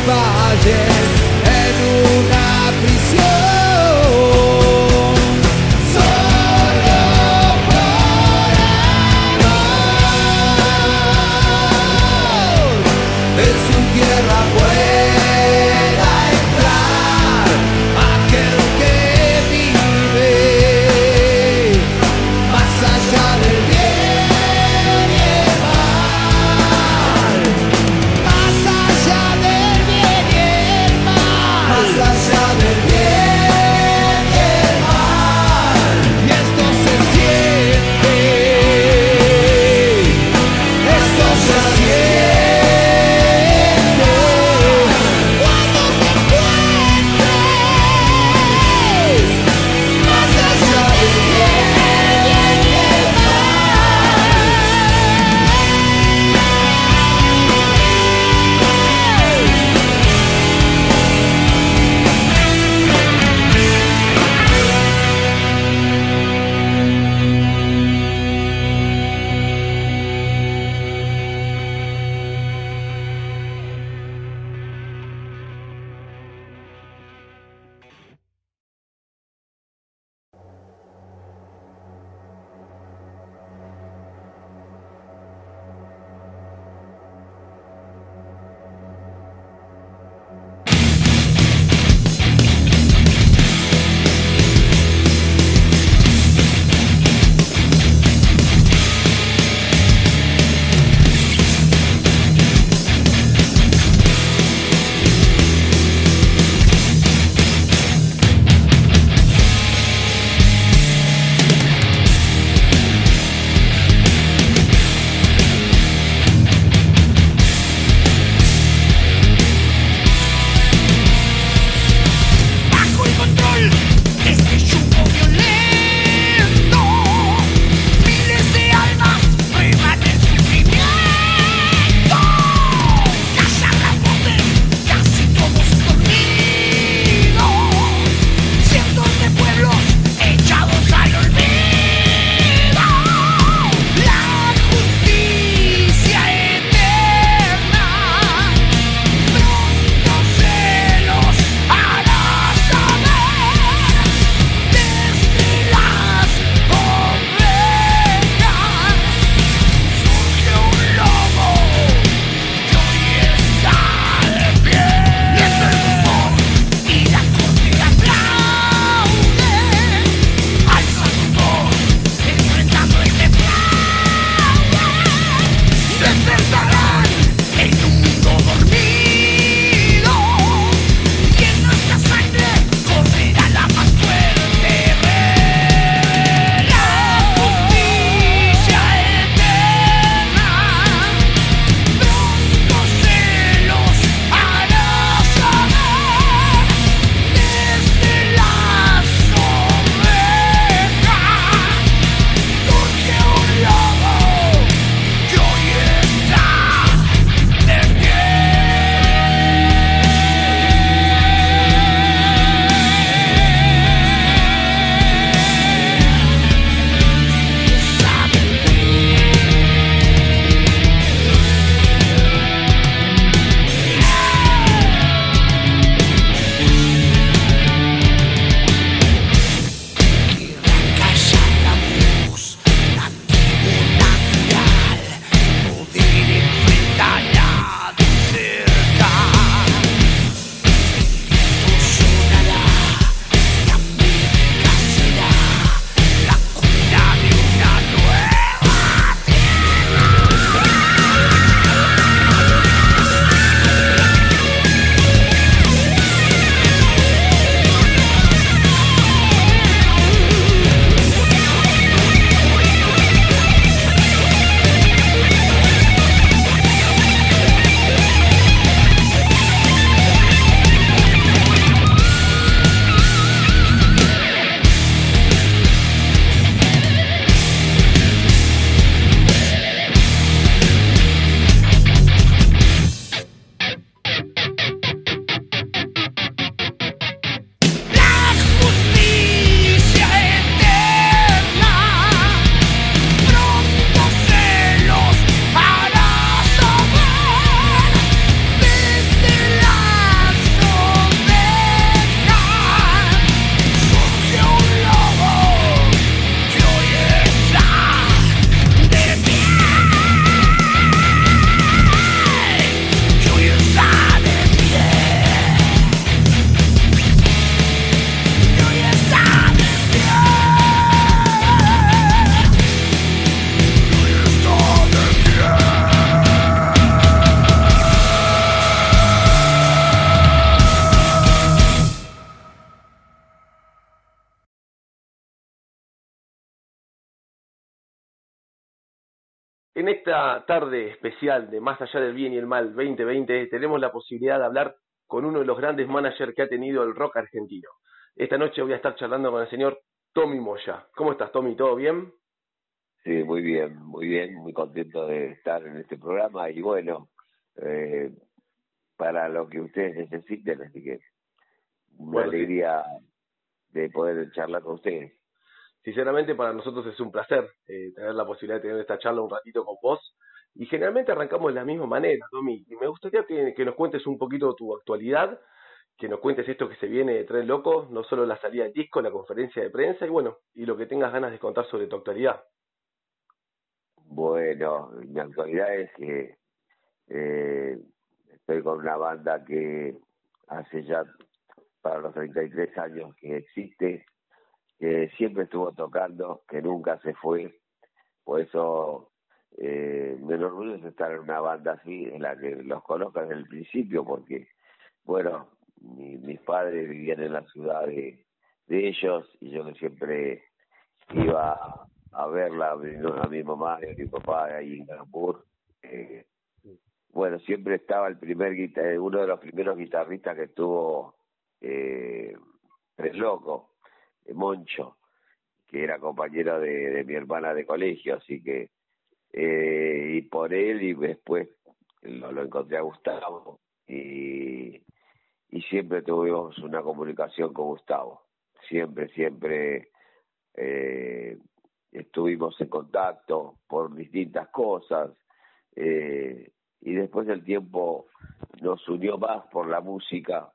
valles en una prisión. Solo por amor en su tierra pueda entrar aquel que vive más allá del bien y el mal, más allá del bien y el En esta tarde especial de Más allá del bien y el mal 2020 tenemos la posibilidad de hablar con uno de los grandes managers que ha tenido el rock argentino. Esta noche voy a estar charlando con el señor Tommy Moya. ¿Cómo estás, Tommy? ¿Todo bien? Sí, muy bien, muy contento de estar en este programa y bueno, eh, para lo que ustedes necesiten, así que una Bueno, sí. alegría de poder charlar con ustedes. Sinceramente para nosotros es un placer tener la posibilidad de tener esta charla un ratito con vos. Y generalmente arrancamos de la misma manera, Tommy. Y me gustaría que nos cuentes un poquito tu actualidad, que nos cuentes esto que se viene de Tren Loco, no solo la salida del disco, la conferencia de prensa y bueno, y lo que tengas ganas de contar sobre tu actualidad. Bueno, mi actualidad es que eh, estoy con una banda que hace ya para los 33 años que existe, que siempre estuvo tocando, que nunca se fue. Por eso me enorgullece estar en una banda así, en la que los conozco desde el principio, porque, bueno, mis padres vivían en la ciudad de ellos y yo que siempre iba a verla, a mi mamá y a mi papá ahí en Granbur. Bueno, siempre estaba uno de los primeros guitarristas que tuvo Tres Loco, Moncho, que era compañero de mi hermana de colegio, así que y por él y después lo encontré a Gustavo y siempre tuvimos una comunicación con Gustavo, siempre eh, estuvimos en contacto por distintas cosas y después el tiempo nos unió más por la música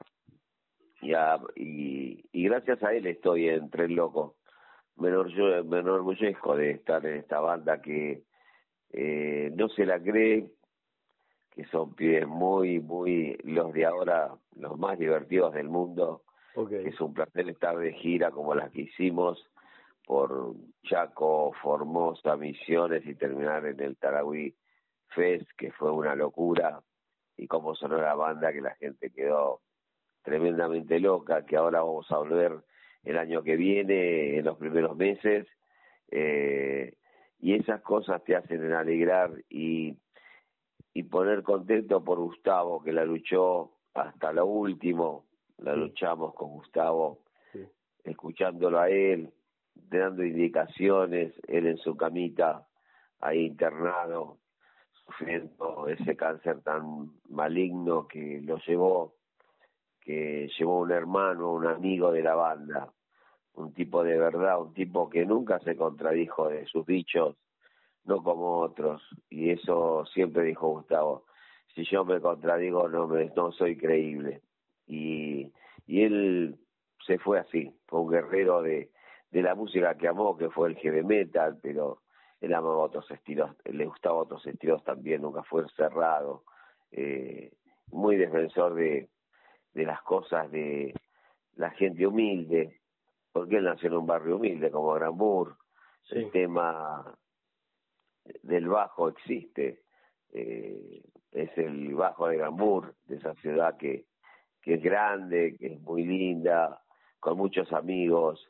y gracias a él estoy en Tren Loco. Me enorgullezco de estar en esta banda que no se la cree, que son pibes muy, los de ahora, los más divertidos del mundo, Okay. que es un placer estar de gira como las que hicimos por Chaco, Formosa, Misiones y terminar en el Tarahui Fest, que fue una locura, y cómo sonó la banda, que la gente quedó tremendamente loca, que ahora vamos a volver el año que viene, en los primeros meses, y esas cosas te hacen alegrar y poner contento por Gustavo, que la luchó hasta lo último, la luchamos con Gustavo, Sí. escuchándolo a él, dando indicaciones, él en su camita, ahí internado, sufriendo ese cáncer tan maligno que llevó un hermano, un amigo de la banda, un tipo de verdad, un tipo que nunca se contradijo de sus dichos, no como otros, y eso siempre dijo Gustavo: si yo me contradigo no soy creíble. Y él se fue así, fue un guerrero de la música que amó, que fue el heavy metal, pero él amaba otros estilos, le gustaba otros estilos también, nunca fue cerrado, muy defensor de las cosas de la gente humilde, porque él nació en un barrio humilde como Granbur. Sí. El tema del bajo existe, es el bajo de Gambur, de esa ciudad que es grande, que es muy linda, con muchos amigos,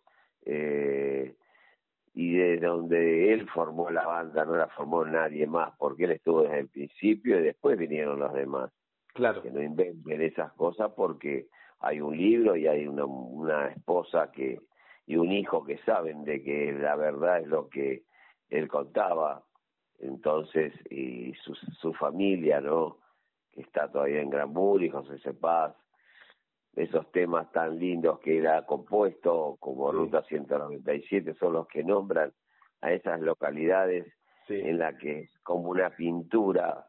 y desde donde él formó la banda no la formó nadie más, porque él estuvo desde el principio y después vinieron los demás. Claro. Que no inventen esas cosas, porque hay un libro y hay una esposa y un hijo que saben de que la verdad es lo que él contaba. Entonces, y su familia, ¿no? Que está todavía en Granbur, y José Cepaz, esos temas tan lindos que él ha compuesto, como Sí. Ruta 197, son los que nombran a esas localidades Sí. en la que es como una pintura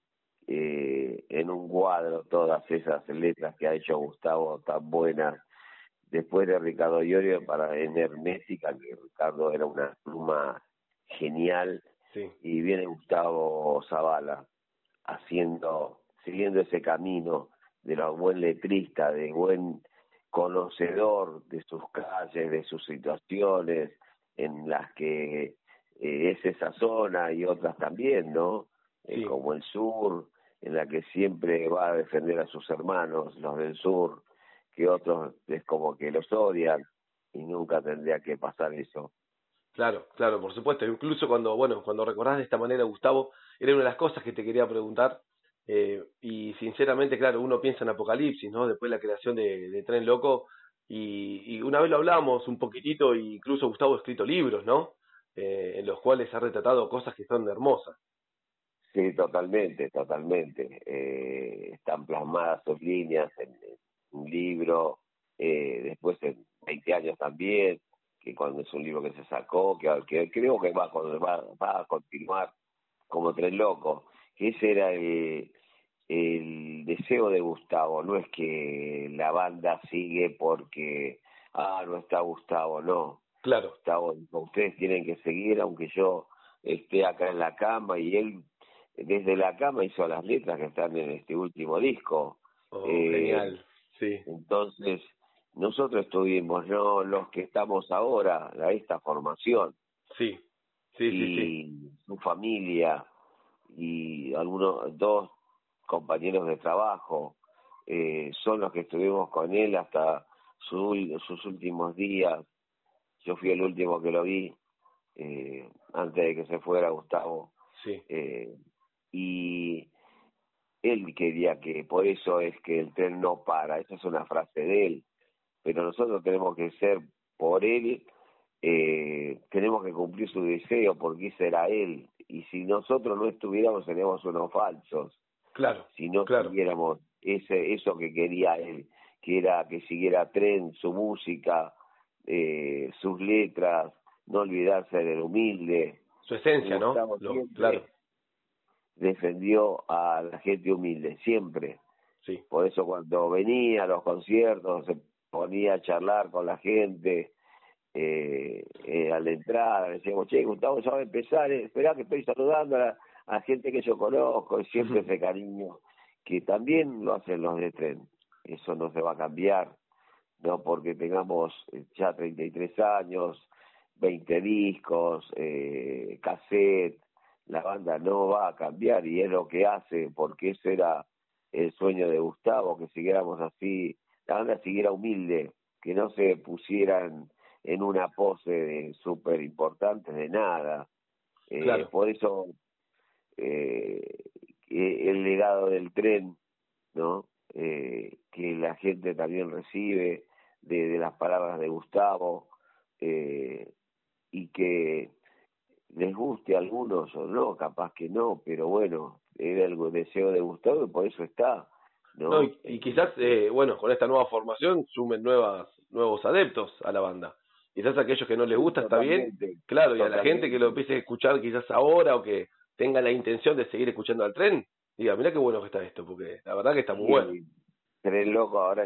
en un cuadro, todas esas letras que ha hecho Gustavo tan buenas. Después de Ricardo Iorio para en Hermética, que Ricardo era una pluma genial, Sí. y viene Gustavo Zavala siguiendo ese camino de lo buen letrista, de buen conocedor de sus calles, de sus situaciones en las que es esa zona y otras también, ¿no? Sí. Como el sur, en la que siempre va a defender a sus hermanos, los del sur, que otros es como que los odian, y nunca tendría que pasar eso. Claro, claro, por supuesto. Incluso cuando recordás de esta manera, Gustavo, era una de las cosas que te quería preguntar. Y sinceramente, claro, uno piensa en Apocalipsis, ¿no? Después de la creación de Tren Loco. Y una vez lo hablamos un poquitito, e incluso Gustavo ha escrito libros, ¿no? En los cuales ha retratado cosas que son hermosas. Sí, totalmente, totalmente. Están plasmadas sus líneas en un libro, después en 20 años también, que cuando es un libro que se sacó, que creo que va a continuar como Tren Loco, que ese era el deseo de Gustavo, no es que la banda sigue porque, no está Gustavo, no. Claro. Gustavo dijo, ustedes tienen que seguir aunque yo esté acá en la cama, y él desde la cama hizo las letras que están en este último disco. Oh, genial. Sí, Entonces, nosotros estuvimos, no los que estamos ahora, esta formación, sí, sí, sí, sí. y su familia, y dos compañeros de trabajo, son los que estuvimos con él hasta sus últimos días. Yo fui el último que lo vi, antes de que se fuera Gustavo. Sí, Y él quería por eso es que el tren no para, esa es una frase de él, pero nosotros tenemos que ser por él, tenemos que cumplir su deseo porque ese era él, y si nosotros no estuviéramos seríamos unos falsos, claro, si no claro. siguiéramos eso que quería él, que era que siguiera Tren, su música, sus letras, no olvidarse del humilde. Su esencia, ¿no? Gustavo Claro, siempre defendió a la gente humilde, siempre. sí. Por eso cuando venía a los conciertos se ponía a charlar con la gente, a la entrada, le decíamos, che, Gustavo ya va a empezar, esperá que estoy saludando a gente que yo conozco, y siempre ese cariño, que también lo hacen los de Tren. Eso no se va a cambiar, no porque tengamos ya 33 años, 20 discos, cassette, la banda no va a cambiar, y es lo que hace, porque ese era el sueño de Gustavo, que siguiéramos así, la banda siguiera humilde, que no se pusieran en una pose de súper importante de nada. Claro, Por eso el legado del Tren, ¿no? Que la gente también recibe de las palabras de Gustavo, y que les guste a algunos o no, capaz que no, pero bueno, era el deseo de Gustavo y por eso está, no, ¿no? y quizás, con esta nueva formación sumen nuevos adeptos a la banda. Quizás aquellos que no les Sí, gusta está bien, totalmente, claro, y a la gente que lo totalmente. empiece a escuchar quizás ahora o que tenga la intención de seguir escuchando al tren, diga, mira qué bueno que está esto, porque la verdad que está muy bueno. Sí, Tren Loco ahora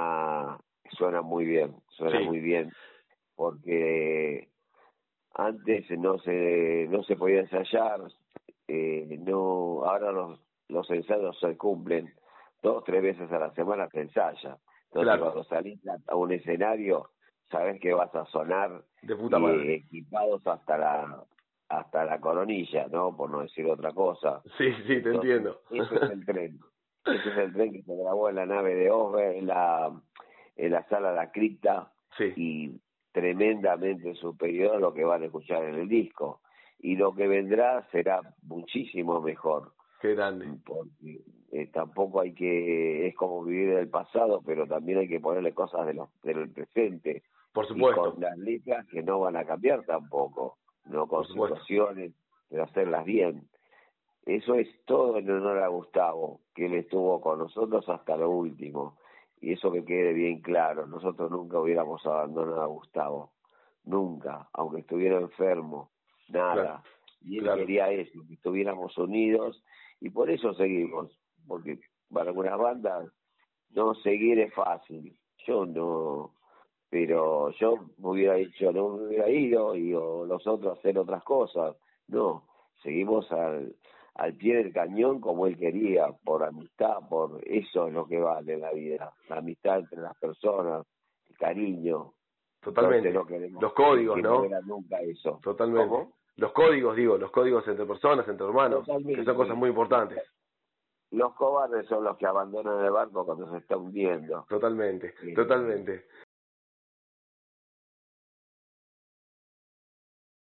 suena Sí, muy bien, porque antes no se podía ensayar, no, ahora los ensayos se cumplen 2, 3 veces a la semana, se ensaya. Entonces claro, cuando salís a un escenario, sabes que vas a sonar, de puta y madre. equipados hasta la coronilla, ¿no? Por no decir otra cosa. Sí, sí, te Entonces, entiendo. ese es el tren. Ese es el tren que se grabó en la nave de Osber, en la sala La Cripta, Sí, y tremendamente superior a lo que van a escuchar en el disco. Y lo que vendrá será muchísimo mejor, qué grande. porque tampoco es como vivir del pasado, pero también hay que ponerle cosas del presente, Por y con supuesto, las letras que no van a cambiar tampoco, no por con supuesto. situaciones, pero hacerlas bien. Eso es todo en honor a Gustavo, que él estuvo con nosotros hasta lo último. Y eso que quede bien claro, nosotros nunca hubiéramos abandonado a Gustavo, nunca, aunque estuviera enfermo, Claro, nada. Y él claro. quería eso, que estuviéramos unidos, y por eso seguimos, porque para algunas bandas no seguir es fácil. Yo no, pero yo me hubiera dicho, no me hubiera ido, o los otros hacer otras cosas. No, seguimos al pie del cañón como él quería, por amistad, por eso es lo que vale en la vida, la amistad entre las personas, el cariño. Entonces Totalmente. no queremos Los códigos, que ¿no? muera nunca eso. Totalmente. ¿Cómo? Los códigos, digo, los códigos entre personas, entre hermanos, que son cosas Totalmente. muy importantes. Los cobardes son los que abandonan el barco cuando se está hundiendo. Totalmente, Eh, totalmente.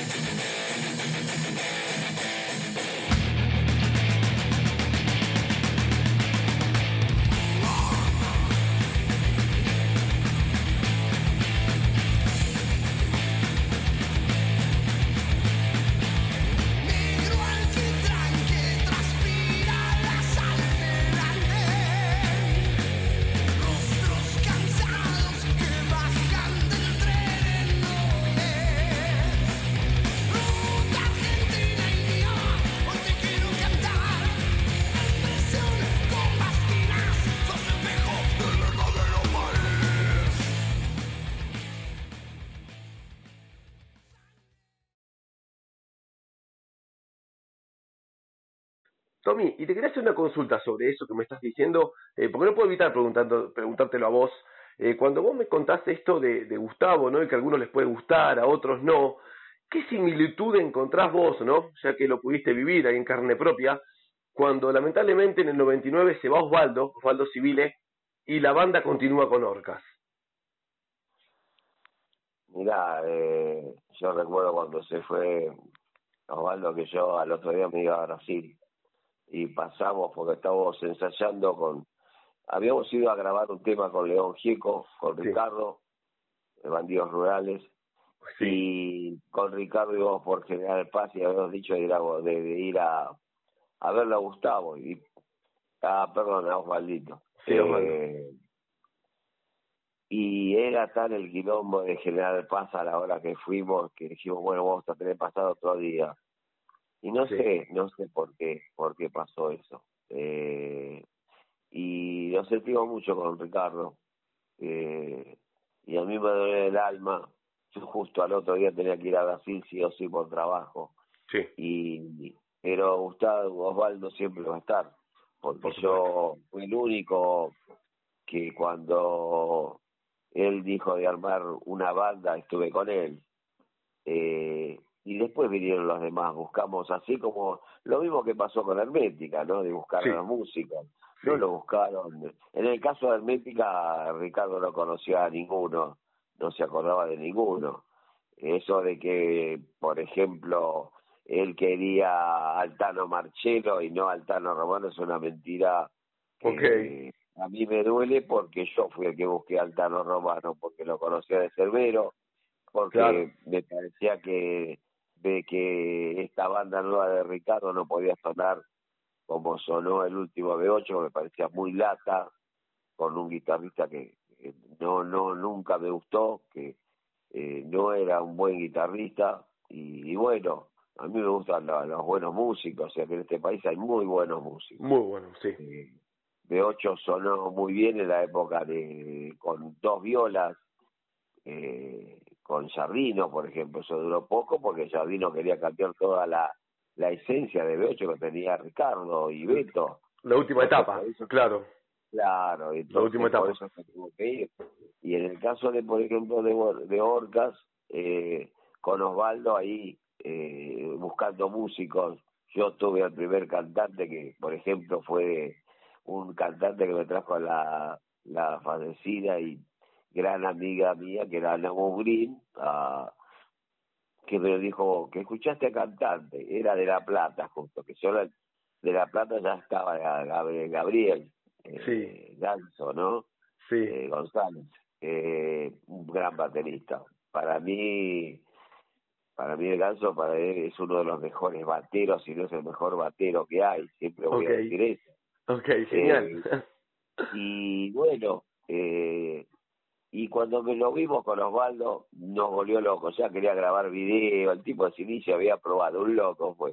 Tommy, y te quería hacer una consulta sobre eso que me estás diciendo, porque no puedo evitar preguntártelo a vos. Cuando vos me contaste esto de Gustavo, ¿no? Y que a algunos les puede gustar, a otros no, ¿qué similitud encontrás vos, ¿no? Ya que lo pudiste vivir ahí en carne propia, cuando lamentablemente en el 99 se va Osvaldo Civile, y la banda continúa con Orcas? Mirá, yo recuerdo cuando se fue Osvaldo que yo al otro día me iba a Brasil y pasamos porque estábamos ensayando habíamos ido a grabar un tema con León Gieco, con Sí. Ricardo, de Bandidos Rurales, Sí, y con Ricardo íbamos por General Paz y habíamos dicho de ir a verlo a Gustavo, perdón, a Osvaldito. sí, Osvaldo. Y era tan el quilombo de General Paz a la hora que fuimos que dijimos, bueno, vamos a tener pasado otro día. Y no Sí. sé por qué pasó eso. Y lo sentimos mucho con Ricardo. Y a mí me duele el alma. Yo justo al otro día tenía que ir a Brasil sí o sí por trabajo. Sí. Pero Osvaldo siempre va a estar. Porque Por supuesto. yo fui el único que cuando él dijo de armar una banda estuve con él. Y después vinieron los demás, buscamos así como lo mismo que pasó con Hermética, ¿no? De buscar Sí. a la música, Sí. no lo buscaron. En el caso de Hermética, Ricardo no conocía a ninguno, no se acordaba de ninguno. Eso de que, por ejemplo, él quería a Altano Marchelo y no a Altano Romano es una mentira que Okay. a mí me duele porque yo fui el que busqué a Altano Romano, porque lo conocía de Cerbero, porque Claro. me parecía de que esta banda nueva de Ricardo no podía sonar como sonó el último B8, me parecía muy lata, con un guitarrista que nunca me gustó, que no era un buen guitarrista, y bueno, a mí me gustan los buenos músicos, o sea que en este país hay muy buenos músicos. Muy bueno, sí. B8 sonó muy bien en la época con dos violas, con Jardino, por ejemplo. Eso duró poco porque Jardino quería cambiar toda la esencia de B8 que tenía Ricardo y Beto. La última etapa, claro. Claro, La última entonces por etapa. eso se tuvo que ir. Y en el caso de, por ejemplo, de Orcas, con Osvaldo ahí buscando músicos, yo tuve al primer cantante que, por ejemplo, fue un cantante que me trajo a la fallecida y gran amiga mía, que era Ana Green, que me dijo que escuchaste a cantante, era de La Plata justo, que yo de La Plata ya estaba Gabriel Sí. Ganso, ¿no? Sí. González, un gran baterista. Para mí el Ganso para él es uno de los mejores bateros, si no es el mejor batero que hay, siempre voy a decir eso. Okay, genial. Y bueno, y cuando me lo vimos con Osvaldo, nos volvió locos. Ya quería grabar video, el tipo de inicio había probado, un loco fue.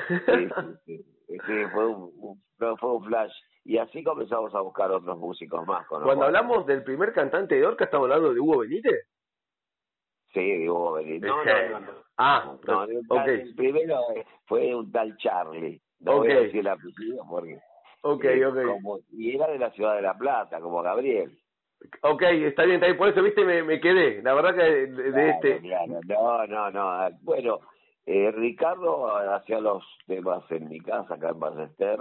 Sí, fue un flash. Y así comenzamos a buscar otros músicos más con Cuando Osvaldo. hablamos del primer cantante de Orca, ¿estamos hablando de Hugo Benítez? Sí, digo, no. Ah, No, okay. el primero fue un tal Charlie. No voy a Okay. decir el apellido porque... Okay. Y era de la ciudad de La Plata, como Gabriel. Okay, está bien, por eso, viste, me quedé, la verdad que Claro. No. Bueno, Ricardo hacía los temas en mi casa, acá en Ballester,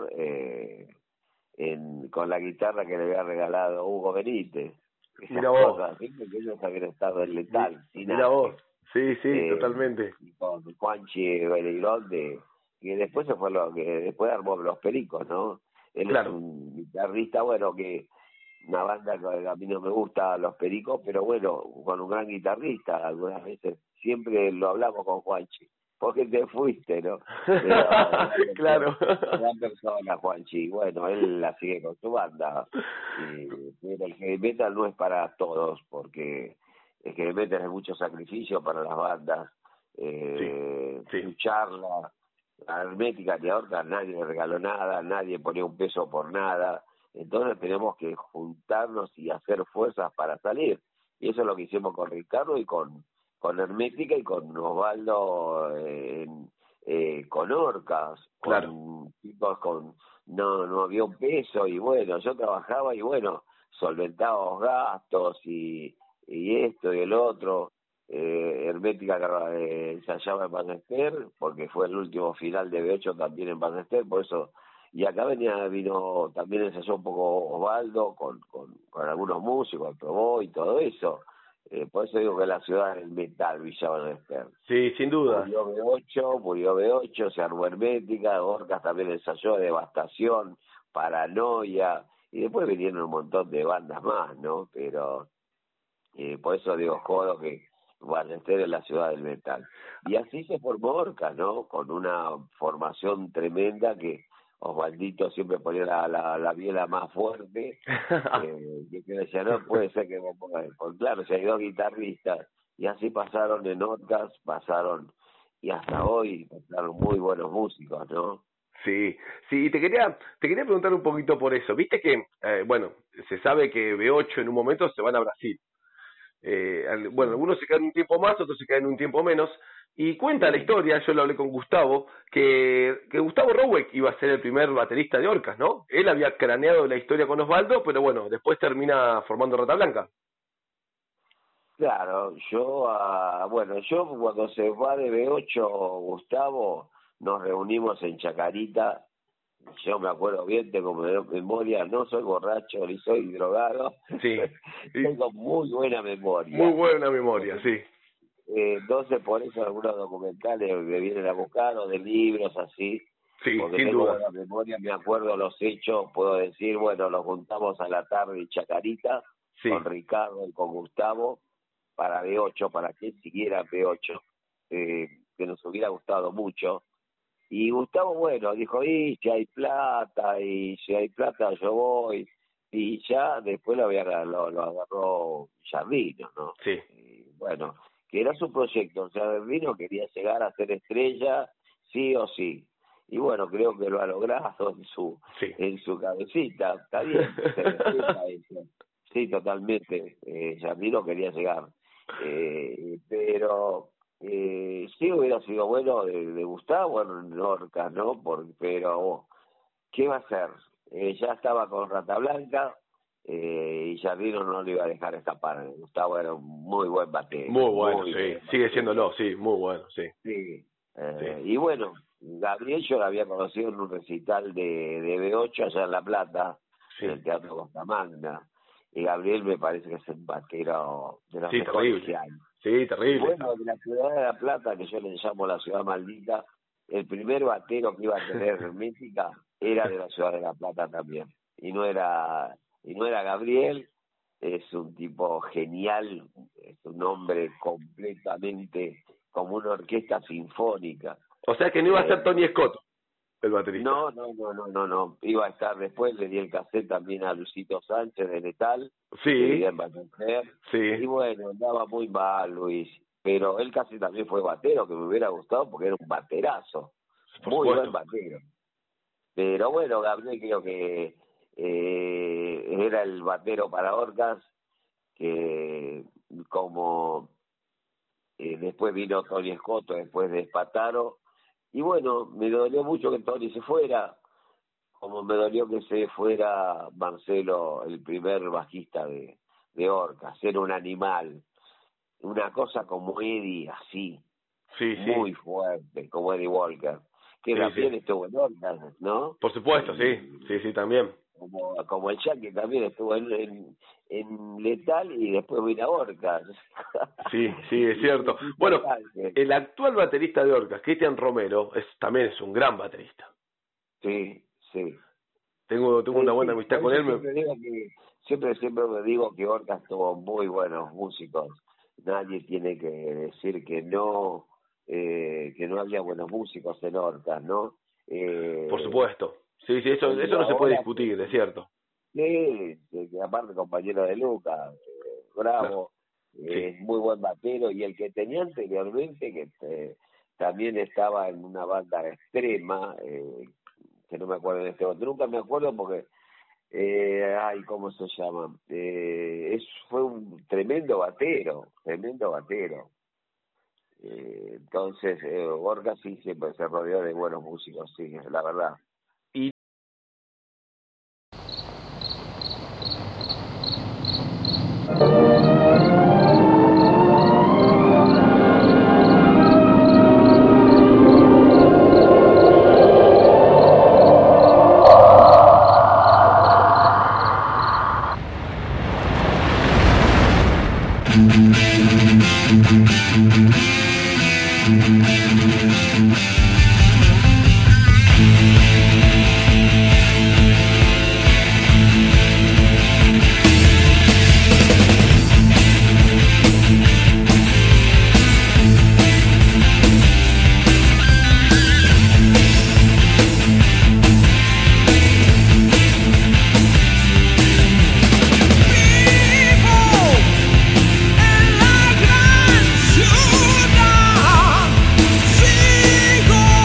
con la guitarra que le había regalado Hugo Benítez. Esas Mira vos. cosas, ¿viste? Que ellos habían estado en Letal, sin Mira vos. Sí, sí, totalmente. Y con Juanchi Beleirón, que después se fue lo que después armó Los Pericos, ¿no? Él es Claro, un guitarrista, bueno, que una banda que a mí no me gusta, Los Pericos, pero bueno, con un gran guitarrista, algunas veces, siempre lo hablamos con Juanchi, porque te fuiste, ¿no? Pero claro. gran persona, Juanchi, bueno, él la sigue con su banda, pero el heavy metal no es para todos, porque el heavy metal es mucho sacrificio para las bandas, Sí, sí, lucharla, la Hermética de Orcas nadie le regaló nada, nadie ponía un peso por nada, entonces tenemos que juntarnos y hacer fuerzas para salir. Y eso es lo que hicimos con Ricardo y con Hermética y con Osvaldo, con Orcas, claro. con chicos con... No había un peso y bueno, yo trabajaba y bueno, solventaba los gastos y esto y el otro. Hermética ensayaba en Ballester porque fue el último final de B8 también en Ballester, por eso. Y acá vino también ensayó un poco Osvaldo con algunos músicos, probó y todo eso. Por eso digo que la ciudad del metal, Villa Ballester. Sí, sin duda. Murió B8, se armó Hermética, Orcas también ensayó, Devastación, Paranoia, y después vinieron un montón de bandas más, ¿no? Pero por eso digo, jodo que Ballester es la ciudad del metal. Y así se formó Orcas, ¿no? Con una formación tremenda que Osvaldito siempre ponía la biela más fuerte, que decía, no puede ser que vos pongas, pues claro, si hay dos guitarristas, y así pasaron en Orcas, y hasta hoy pasaron muy buenos músicos, ¿no? Sí, sí, y te quería preguntar un poquito por eso. Viste que, bueno, se sabe que B8 en un momento se van a Brasil. Bueno, Sí, algunos se quedan un tiempo más, otros se quedan un tiempo menos. Y cuenta la sí. historia, yo lo hablé con Gustavo, que Gustavo Roweck iba a ser el primer baterista de Orcas, ¿no? Él había craneado la historia con Osvaldo, pero bueno, después termina formando Rata Blanca. Claro, yo cuando se va de B8 Gustavo, nos reunimos en Chacarita, yo me acuerdo bien, tengo memoria, no soy borracho ni soy drogado, Sí, y tengo muy buena muy memoria. buena memoria, sí, Entonces por eso algunos documentales me vienen a buscar o de libros así, sí, porque sin tengo duda, buena memoria, me acuerdo los hechos, puedo decir, bueno, nos juntamos a la tarde en Chacarita sí. con Ricardo y con Gustavo para B8, para que él siguiera B8, que nos hubiera gustado mucho. Y Gustavo, bueno, dijo, y si hay plata yo voy. Y ya después lo agarró Jardino, ¿no? Sí, Y bueno, que era su proyecto, o sea, Jardino quería llegar a ser estrella, sí o sí. Y bueno, creo que lo ha logrado sí. en su cabecita, está bien, se respeta eso. Sí, totalmente, Jardino quería llegar. Pero sí hubiera sido bueno de Gustavo en Orcas, ¿no? Pero, ¿qué va a hacer? Ya estaba con Rata Blanca y Jardino no lo iba a dejar escapar. Gustavo era un muy buen batero, Muy bueno, muy sí, buen sigue batero. siéndolo, sí, muy bueno, sí, Sí. sí, Y bueno, Gabriel yo lo había conocido en un recital de B8 allá en La Plata, en sí, el Teatro Costa Magna. Y Gabriel me parece que es un batero de los sí, mejores terrible, que hay. sí, Y terrible, bueno, de la ciudad de La Plata, que yo le llamo la ciudad maldita, el primer batero que iba a tener Hermética era de la ciudad de La Plata también. Y no era Gabriel, es un tipo genial, es un hombre completamente como una orquesta sinfónica. o sea que no iba a Eh, ser Tony Scott, el baterista. no. Iba a estar después, le di el cassette también a Luisito Sánchez de Letal, que Sí, vivía en Bataclan. sí, Y bueno, andaba muy mal Luis, pero él casi también fue batero, que me hubiera gustado porque era un baterazo, por muy buen supuesto. batero. Pero bueno, Gabriel creo que era el batero para Orcas, que como después vino Tony Scotto, después de Spataro, y bueno, me dolió mucho que Tony se fuera, como me dolió que se fuera Marcelo, el primer bajista de Orcas, era un animal, una cosa como Eddie, así, Sí, sí, muy fuerte, como Eddie Walker, que sí, sí. también estuvo en Orcas, ¿no? Por supuesto, sí, sí, sí, también. como el Yankee también estuvo en Letal y después vino a Orcas. Sí, es cierto. Bueno, el actual baterista de Orcas, Cristian Romero, también es un gran baterista. Sí. Tengo una buena amistad con él. Siempre me digo que Orcas tuvo muy buenos músicos. Nadie tiene que decir que no había buenos músicos en Orcas, ¿no? Por supuesto. Sí, eso no se puede discutir, es cierto. Sí, aparte compañero de Lucas, Bravo, claro. Muy buen batero, y el que tenía anteriormente, que también estaba en una banda extrema, que no me acuerdo en este momento, nunca me acuerdo porque, ¿cómo se llama? Fue un tremendo batero. Entonces, Orcas sí siempre se rodeó de buenos músicos, sí, la verdad. Sigo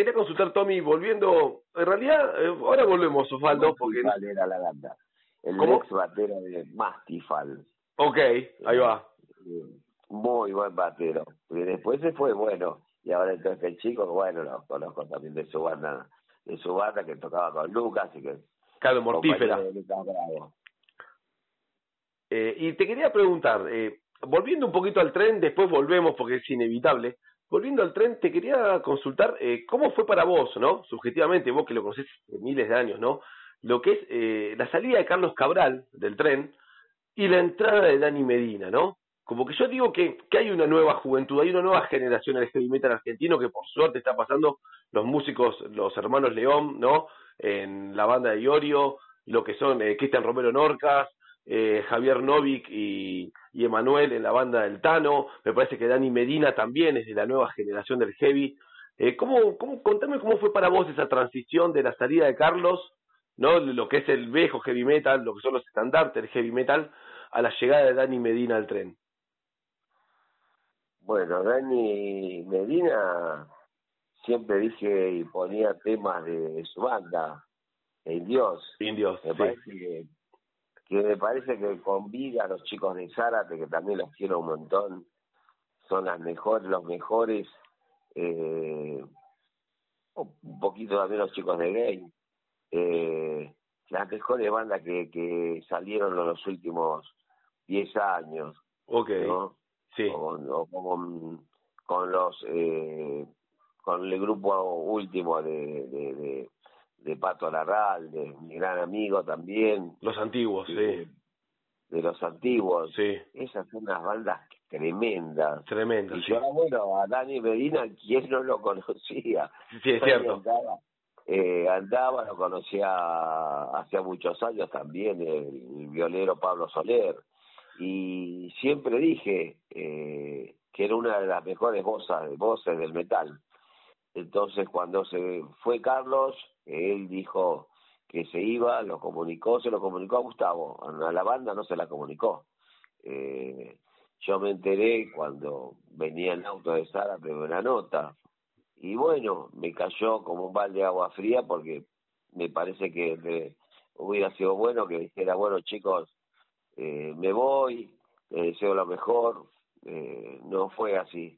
quería consultar, Tommy, volviendo, en realidad, ahora volvemos, Osvaldo, porque... Mastifal era la banda. El ¿Cómo? ex batero de Mastifal. Ok, ahí va. Muy buen batero. Y después se fue, bueno, y ahora entonces el chico, bueno, lo conozco también de su banda que tocaba con Lucas y que Claro, mortífera. compañero de Lucas Bravo. Y te quería preguntar, volviendo un poquito al tren, después volvemos porque es inevitable. Volviendo al tren, te quería consultar cómo fue para vos, ¿no? Subjetivamente, vos que lo conocés de miles de años, ¿no? Lo que es la salida de Carlos Cabral del tren y la entrada de Dani Medina, ¿no? Como que yo digo que hay una nueva juventud, hay una nueva generación del heavy metal argentino que por suerte está pasando los músicos, los hermanos León, ¿no? En la banda de Iorio, lo que son Cristian Romero Norcas, Javier Novik y Emanuel en la banda del Tano. Me parece que Dani Medina también es de la nueva generación del heavy. Contame cómo fue para vos esa transición de la salida de Carlos, ¿no? Lo que es el viejo heavy metal, lo que son los estandartes del heavy metal, a la llegada de Dani Medina al tren. Bueno, Dani Medina siempre dije y ponía temas de su banda, El Dios. Indios, Me sí. parece que me parece que convida a los chicos de Zárate, que también los quiero un montón, son los mejores, un poquito también los chicos de Gay, las mejores bandas que salieron en los últimos 10 años, Ok, ¿no? sí. Con los con el grupo último de Pato Larral, de mi gran amigo también, Los antiguos, sí. de los antiguos. Sí, Esas son unas bandas tremendas. tremendo, Y sí. yo, bueno, a Dani Medina, ¿quién no lo conocía? Sí, es cierto. Andaba, lo conocía hace muchos años también, el violero Pablo Soler. Y siempre dije que era una de las mejores voces del metal. Entonces, cuando se fue Carlos, él dijo que se iba, se lo comunicó a Gustavo, a la banda no se la comunicó. Yo me enteré cuando venía en auto de Zárate de una nota, y bueno, me cayó como un balde de agua fría, porque me parece que hubiera sido bueno que dijera, bueno, chicos, me voy, deseo lo mejor. No fue así.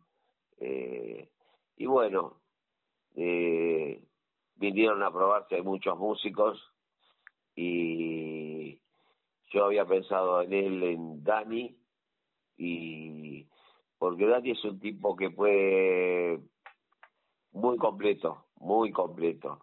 Y bueno, vinieron a probarse muchos músicos, y yo había pensado en Dani, y porque Dani es un tipo que fue muy completo, muy completo.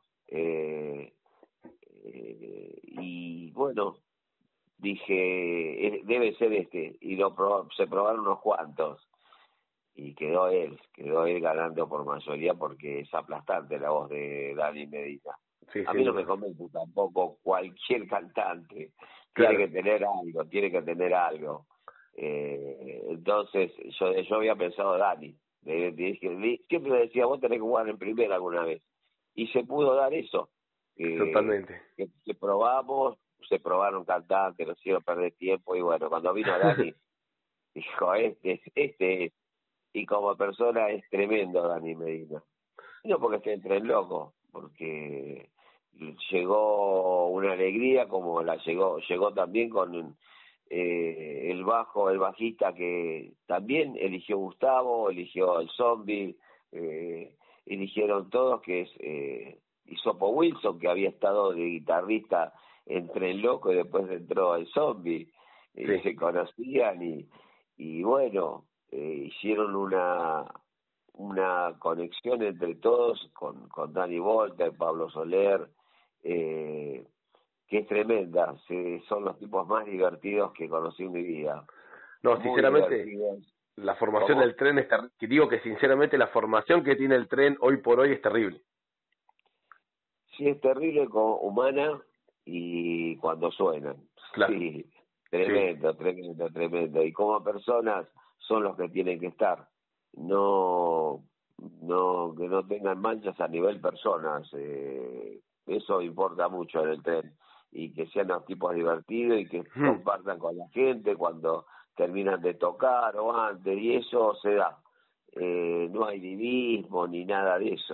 Y bueno, dije, debe ser este, y se probaron unos cuantos, y quedó él ganando por mayoría, porque es aplastante la voz de Dani Medina. Sí, A mí no me convence tampoco cualquier cantante, claro. tiene que tener algo. Entonces yo había pensado Dani, siempre decía, vos tenés que jugar en primera alguna vez, y se pudo dar eso. Totalmente. Que probamos, se probaron cantantes, no hicieron perder tiempo, y bueno, cuando vino Dani, dijo, este es, y como persona es tremendo Dani Medina. No porque esté entre el loco, porque llegó una alegría, como llegó también con el bajista, que también eligió Gustavo, eligió el Zombie, eligieron todos, que es Hisopo Wilson, que había estado de guitarrista entre el loco y después entró el Zombie, y Sí. se conocían, y bueno, hicieron una conexión entre todos, con Dani Volta y Pablo Soler, que es tremenda. Son los tipos más divertidos que conocí en mi vida. No, Muy sinceramente, divertidos. la formación ¿Cómo? del tren es que digo que sinceramente la formación que tiene el tren hoy por hoy es terrible. Sí, es terrible, humana, y cuando suenan. Claro. Sí, tremendo. Y como personas son los que tienen que estar. No, que no tengan manchas a nivel personas. Eso importa mucho en el tren. Y que sean los tipos divertidos, y que compartan con la gente cuando terminan de tocar o antes, y eso se da. No hay divismo ni nada de eso.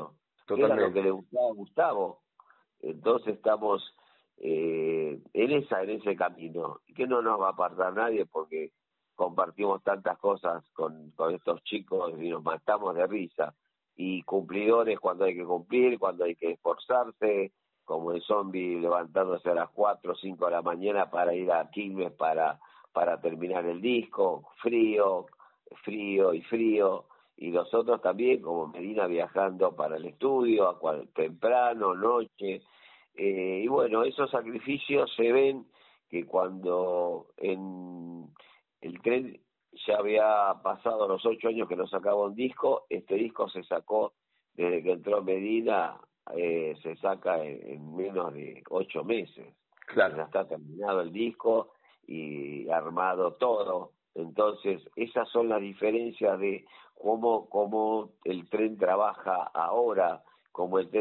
que era lo Totalmente. que le gustaba a Gustavo. Entonces estamos en ese camino, que no nos va a apartar nadie porque compartimos tantas cosas con estos chicos y nos matamos de risa. Y cumplidores cuando hay que cumplir, cuando hay que esforzarse, como el zombie levantándose a las 4 o 5 de la mañana para ir a Quilmes para terminar el disco, frío, frío y frío, y nosotros también, como Medina, viajando para el estudio, temprano, noche, y bueno, esos sacrificios se ven que cuando en el tren ya había pasado los 8 años que no sacaba un disco, este disco se sacó desde que entró Medina, se saca en menos de 8 meses. Claro. Ya está terminado el disco y armado todo. Entonces, esas son las diferencias de cómo el tren trabaja ahora, como el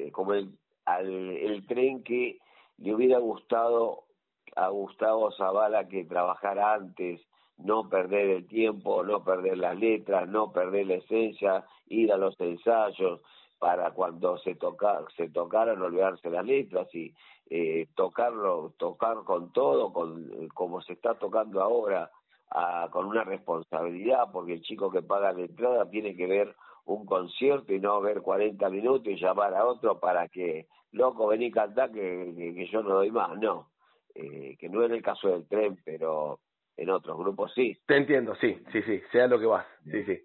tren que le hubiera gustado a Gustavo Zavala que trabajara antes, no perder el tiempo, no perder las letras, no perder la esencia, ir a los ensayos para cuando se tocaran olvidarse las letras y tocar con todo, como se está tocando ahora, con una responsabilidad, porque el chico que paga la entrada tiene que ver un concierto y no ver 40 minutos y llamar a otro para que, loco, vení a cantar que yo no doy más. No, que no es el caso del tren, pero en otros grupos sí. Te entiendo, sí, sea lo que vas, sí.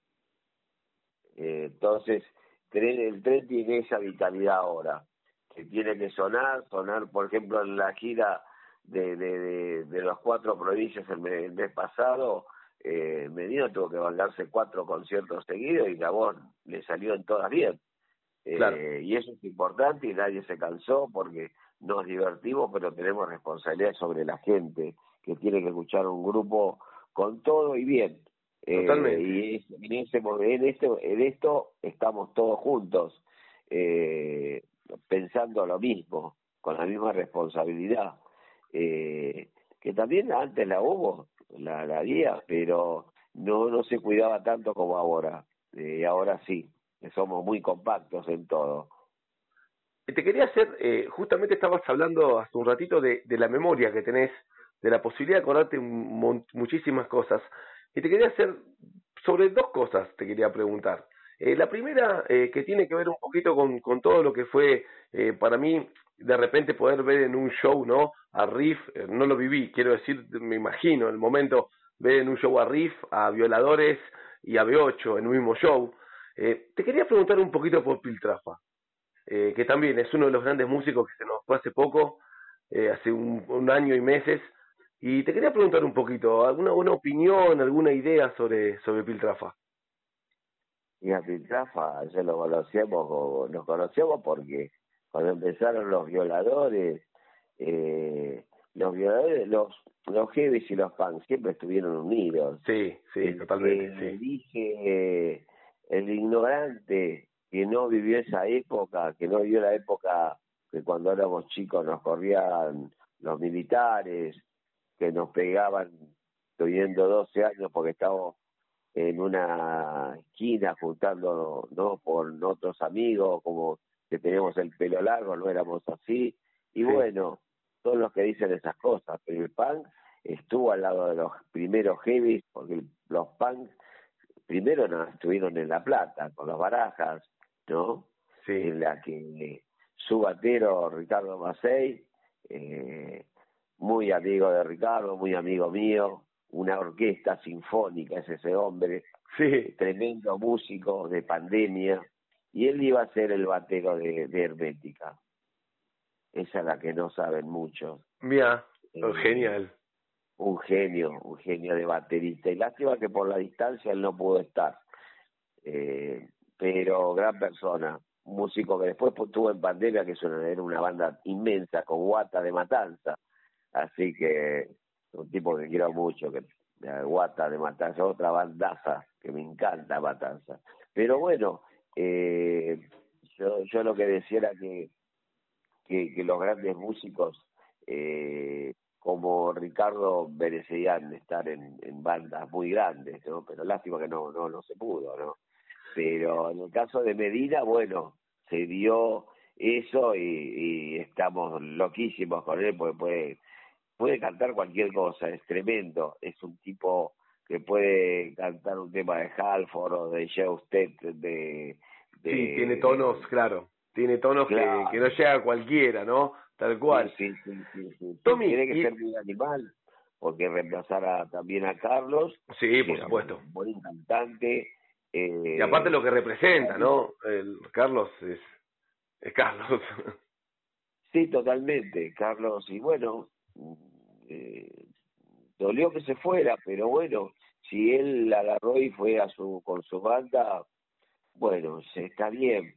Entonces, el tren tiene esa vitalidad ahora, que tiene que sonar, por ejemplo, en la gira de las 4 provincias el mes pasado, Medina tuvo que bandarse 4 conciertos seguidos y la voz le salió en todas bien. Claro. Y eso es importante y nadie se cansó porque nos divertimos, pero tenemos responsabilidad sobre la gente que tiene que escuchar un grupo con todo y bien. Totalmente. Y en esto estamos todos juntos, pensando lo mismo, con la misma responsabilidad, que también antes la hubo, la había, pero no se cuidaba tanto como ahora. Ahora sí, que somos muy compactos en todo. Te quería hacer, justamente estabas hablando hace un ratito de la memoria que tenés, de la posibilidad de acordarte muchísimas cosas. Y te quería hacer, sobre 2 cosas te quería preguntar. La primera, que tiene que ver un poquito con todo lo que fue, para mí, de repente poder ver en un show, ¿no? A Riff, no lo viví, quiero decir, me imagino el momento, ver en un show a Riff, a Violadores y a B8 en un mismo show. Te quería preguntar un poquito por Piltrafa. Que también es uno de los grandes músicos que se nos fue hace poco, hace un año y meses, y te quería preguntar un poquito, ¿alguna opinión, alguna idea sobre Piltrafa? Y a Piltrafa ya nos conocíamos porque cuando empezaron los violadores, los heavies y los punks siempre estuvieron unidos. Sí, totalmente, sí. Dice el ignorante que no vivió esa época, que no vivió la época que cuando éramos chicos nos corrían los militares, que nos pegaban teniendo 12 años porque estábamos en una esquina juntando, ¿no?, con otros amigos, como que teníamos el pelo largo, no éramos así, y Sí. bueno, todos los que dicen esas cosas, pero el punk estuvo al lado de los primeros heavies, porque los punk primero no estuvieron en La Plata, con los Barajas, ¿no? Sí. En la que su batero, Ricardo Macei, muy amigo de Ricardo, muy amigo mío, una orquesta sinfónica es ese hombre, Sí. tremendo músico de Pandemia, y él iba a ser el batero de Hermética. Esa es la que no saben muchos. Mira, genial. Un genio de baterista, y lástima que por la distancia él no pudo estar, pero gran persona, un músico que después tuvo en Pandemia, que era una banda inmensa con Guata de Matanza, así que un tipo que quiero mucho, que Guata de Matanza, otra bandaza que me encanta Matanza, pero bueno, yo lo que decía era que los grandes músicos como Ricardo merecían estar en bandas muy grandes, ¿no? Pero lástima que no se pudo, ¿no? Pero en el caso de Medina, bueno, se dio eso y estamos loquísimos con él porque puede cantar cualquier cosa, es tremendo, es un tipo que puede cantar un tema de Halford o de Joe Stet, sí, tiene tonos, claro, tiene tonos claro, que no llega a cualquiera, ¿no? Tal cual. Sí. Tommy, tiene que ser muy animal, porque reemplazar también a Carlos. Sí, por supuesto. Un buen cantante. Y aparte lo que representa, ¿no? El Carlos es Carlos. Sí, totalmente, Carlos. Y bueno, dolió que se fuera, pero bueno, si él agarró y fue con su banda, bueno, está bien.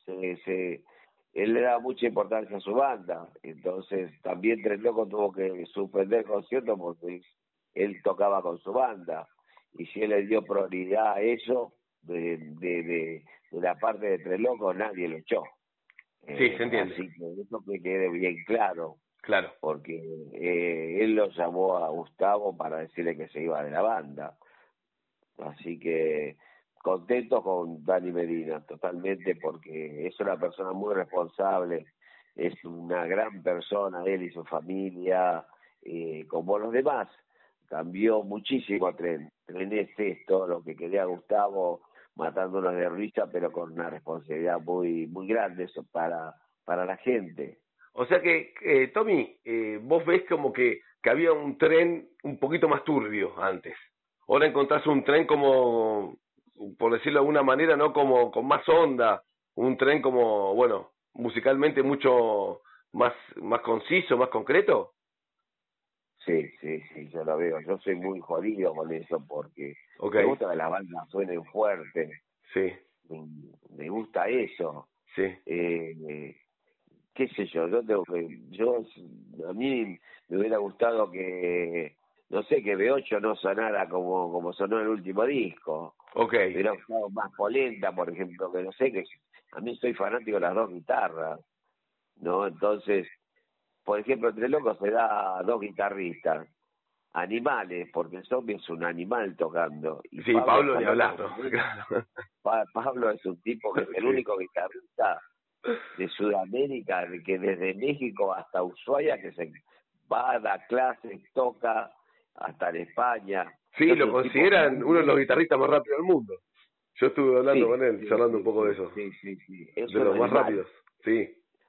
Él le da mucha importancia a su banda, entonces también Tres Locos tuvo que suspender el concierto porque él tocaba con su banda, y si él le dio prioridad a eso, de la parte de Tres Locos, nadie lo echó. Sí, se entiende. Así que eso que quede bien claro. Claro. Porque él lo llamó a Gustavo para decirle que se iba de la banda. Así que contento con Dani Medina, totalmente, porque es una persona muy responsable, es una gran persona, él y su familia, como los demás. Cambió muchísimo a Tren. Tren es esto, lo que quería Gustavo, matándonos de risa, pero con una responsabilidad muy muy grande eso para la gente. O sea que, Tommy, vos ves como que había un Tren un poquito más turbio antes. Ahora encontrás un Tren como, por decirlo de alguna manera, no como con más onda, un Tren como, bueno, musicalmente mucho más conciso, más concreto. Sí, yo lo veo. Yo soy muy jodido con eso porque me gusta que las bandas suenen fuertes. Sí. Me gusta eso. Sí. Qué sé yo, a mí me hubiera gustado que, no sé, que B8 no sonara como sonó el último disco. Okay. Me hubiera gustado más polenta, por ejemplo, que no sé, que a mí soy fanático de las dos guitarras, ¿no? Entonces, por ejemplo, entre Locos se da dos guitarristas, animales, porque el Zombie es un animal tocando. Y sí, Pablo ni hablar, ¿no? Claro. Pablo es un tipo que es el único guitarrista de Sudamérica, que desde México hasta Ushuaia, que se va a dar clases, toca, hasta en España. Sí, lo consideran uno de los guitarristas más rápidos del mundo. Yo estuve hablando con él, charlando un poco de eso. Sí. De los más rápidos, sí.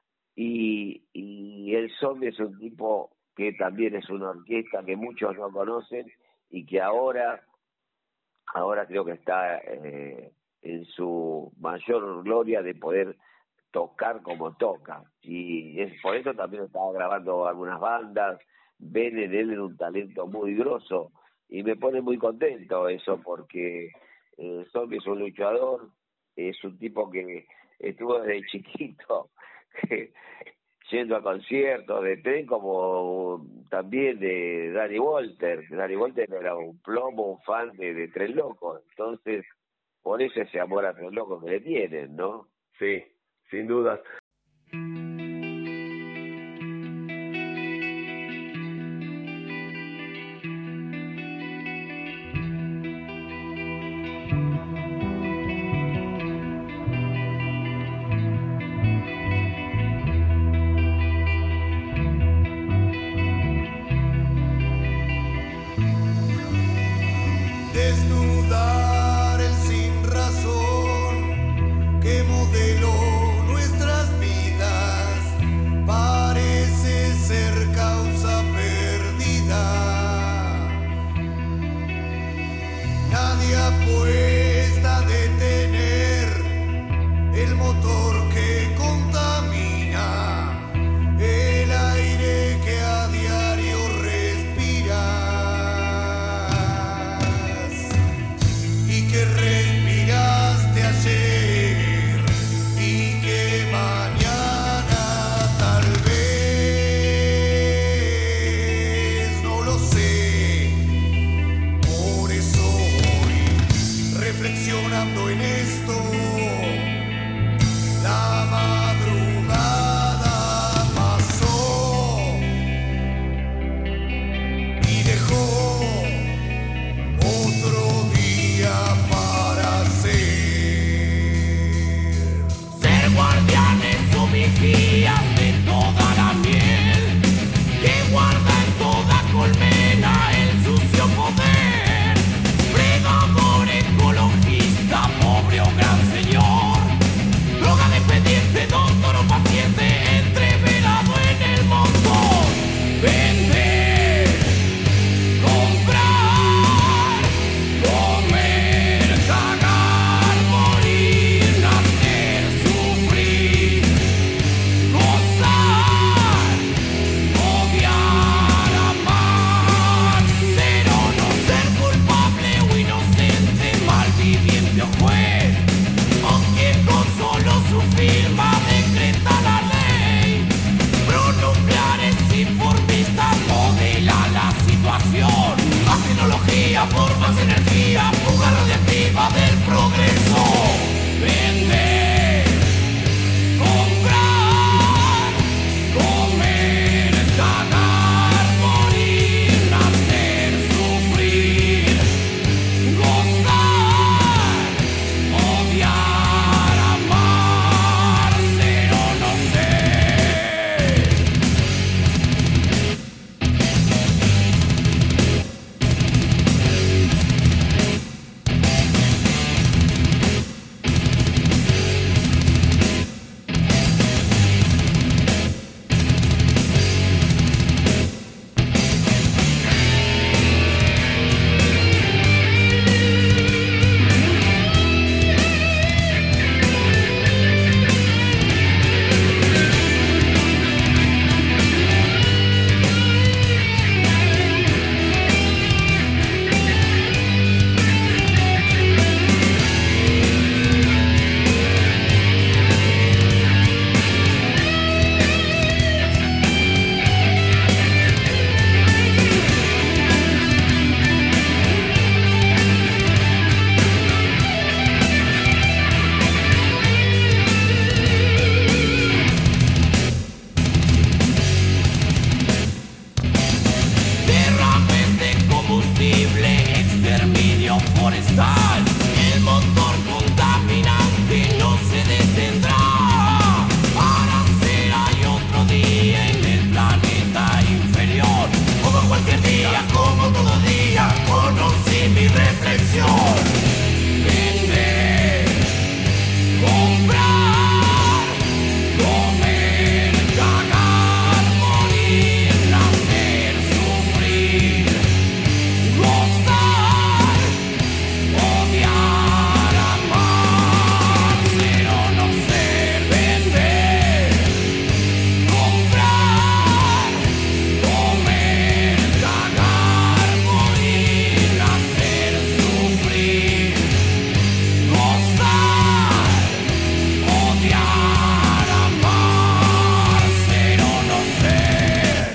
Y el Zombie es un tipo que también es una orquesta que muchos no conocen y que ahora creo que está en su mayor gloria de poder tocar como toca, y por eso también estaba grabando algunas bandas. Ven en él un talento muy grosso y me pone muy contento eso, porque Zombie es un luchador, es un tipo que estuvo desde chiquito yendo a conciertos de Tren, como también de Danny Walter. Danny Walter era un plomo, un fan de Tres Locos, entonces por eso ese amor a Tres Locos que le tienen, ¿no? Sí, sin dudas. Desnudar el sin razón que modeló nuestras vidas. cristal, el motor contaminante no se detendrá. Para ser hay otro día en el planeta inferior. Como cualquier día, como todo día, conocí mi reflexión. Vender, comprar, comer, cagar, morir, nacer, sufrir, gozar, odiar, amar, ser o no ser, vender, comprar, comer, cagar, morir, nacer, sufrir, gozar, odiar, amar, ser o no ser.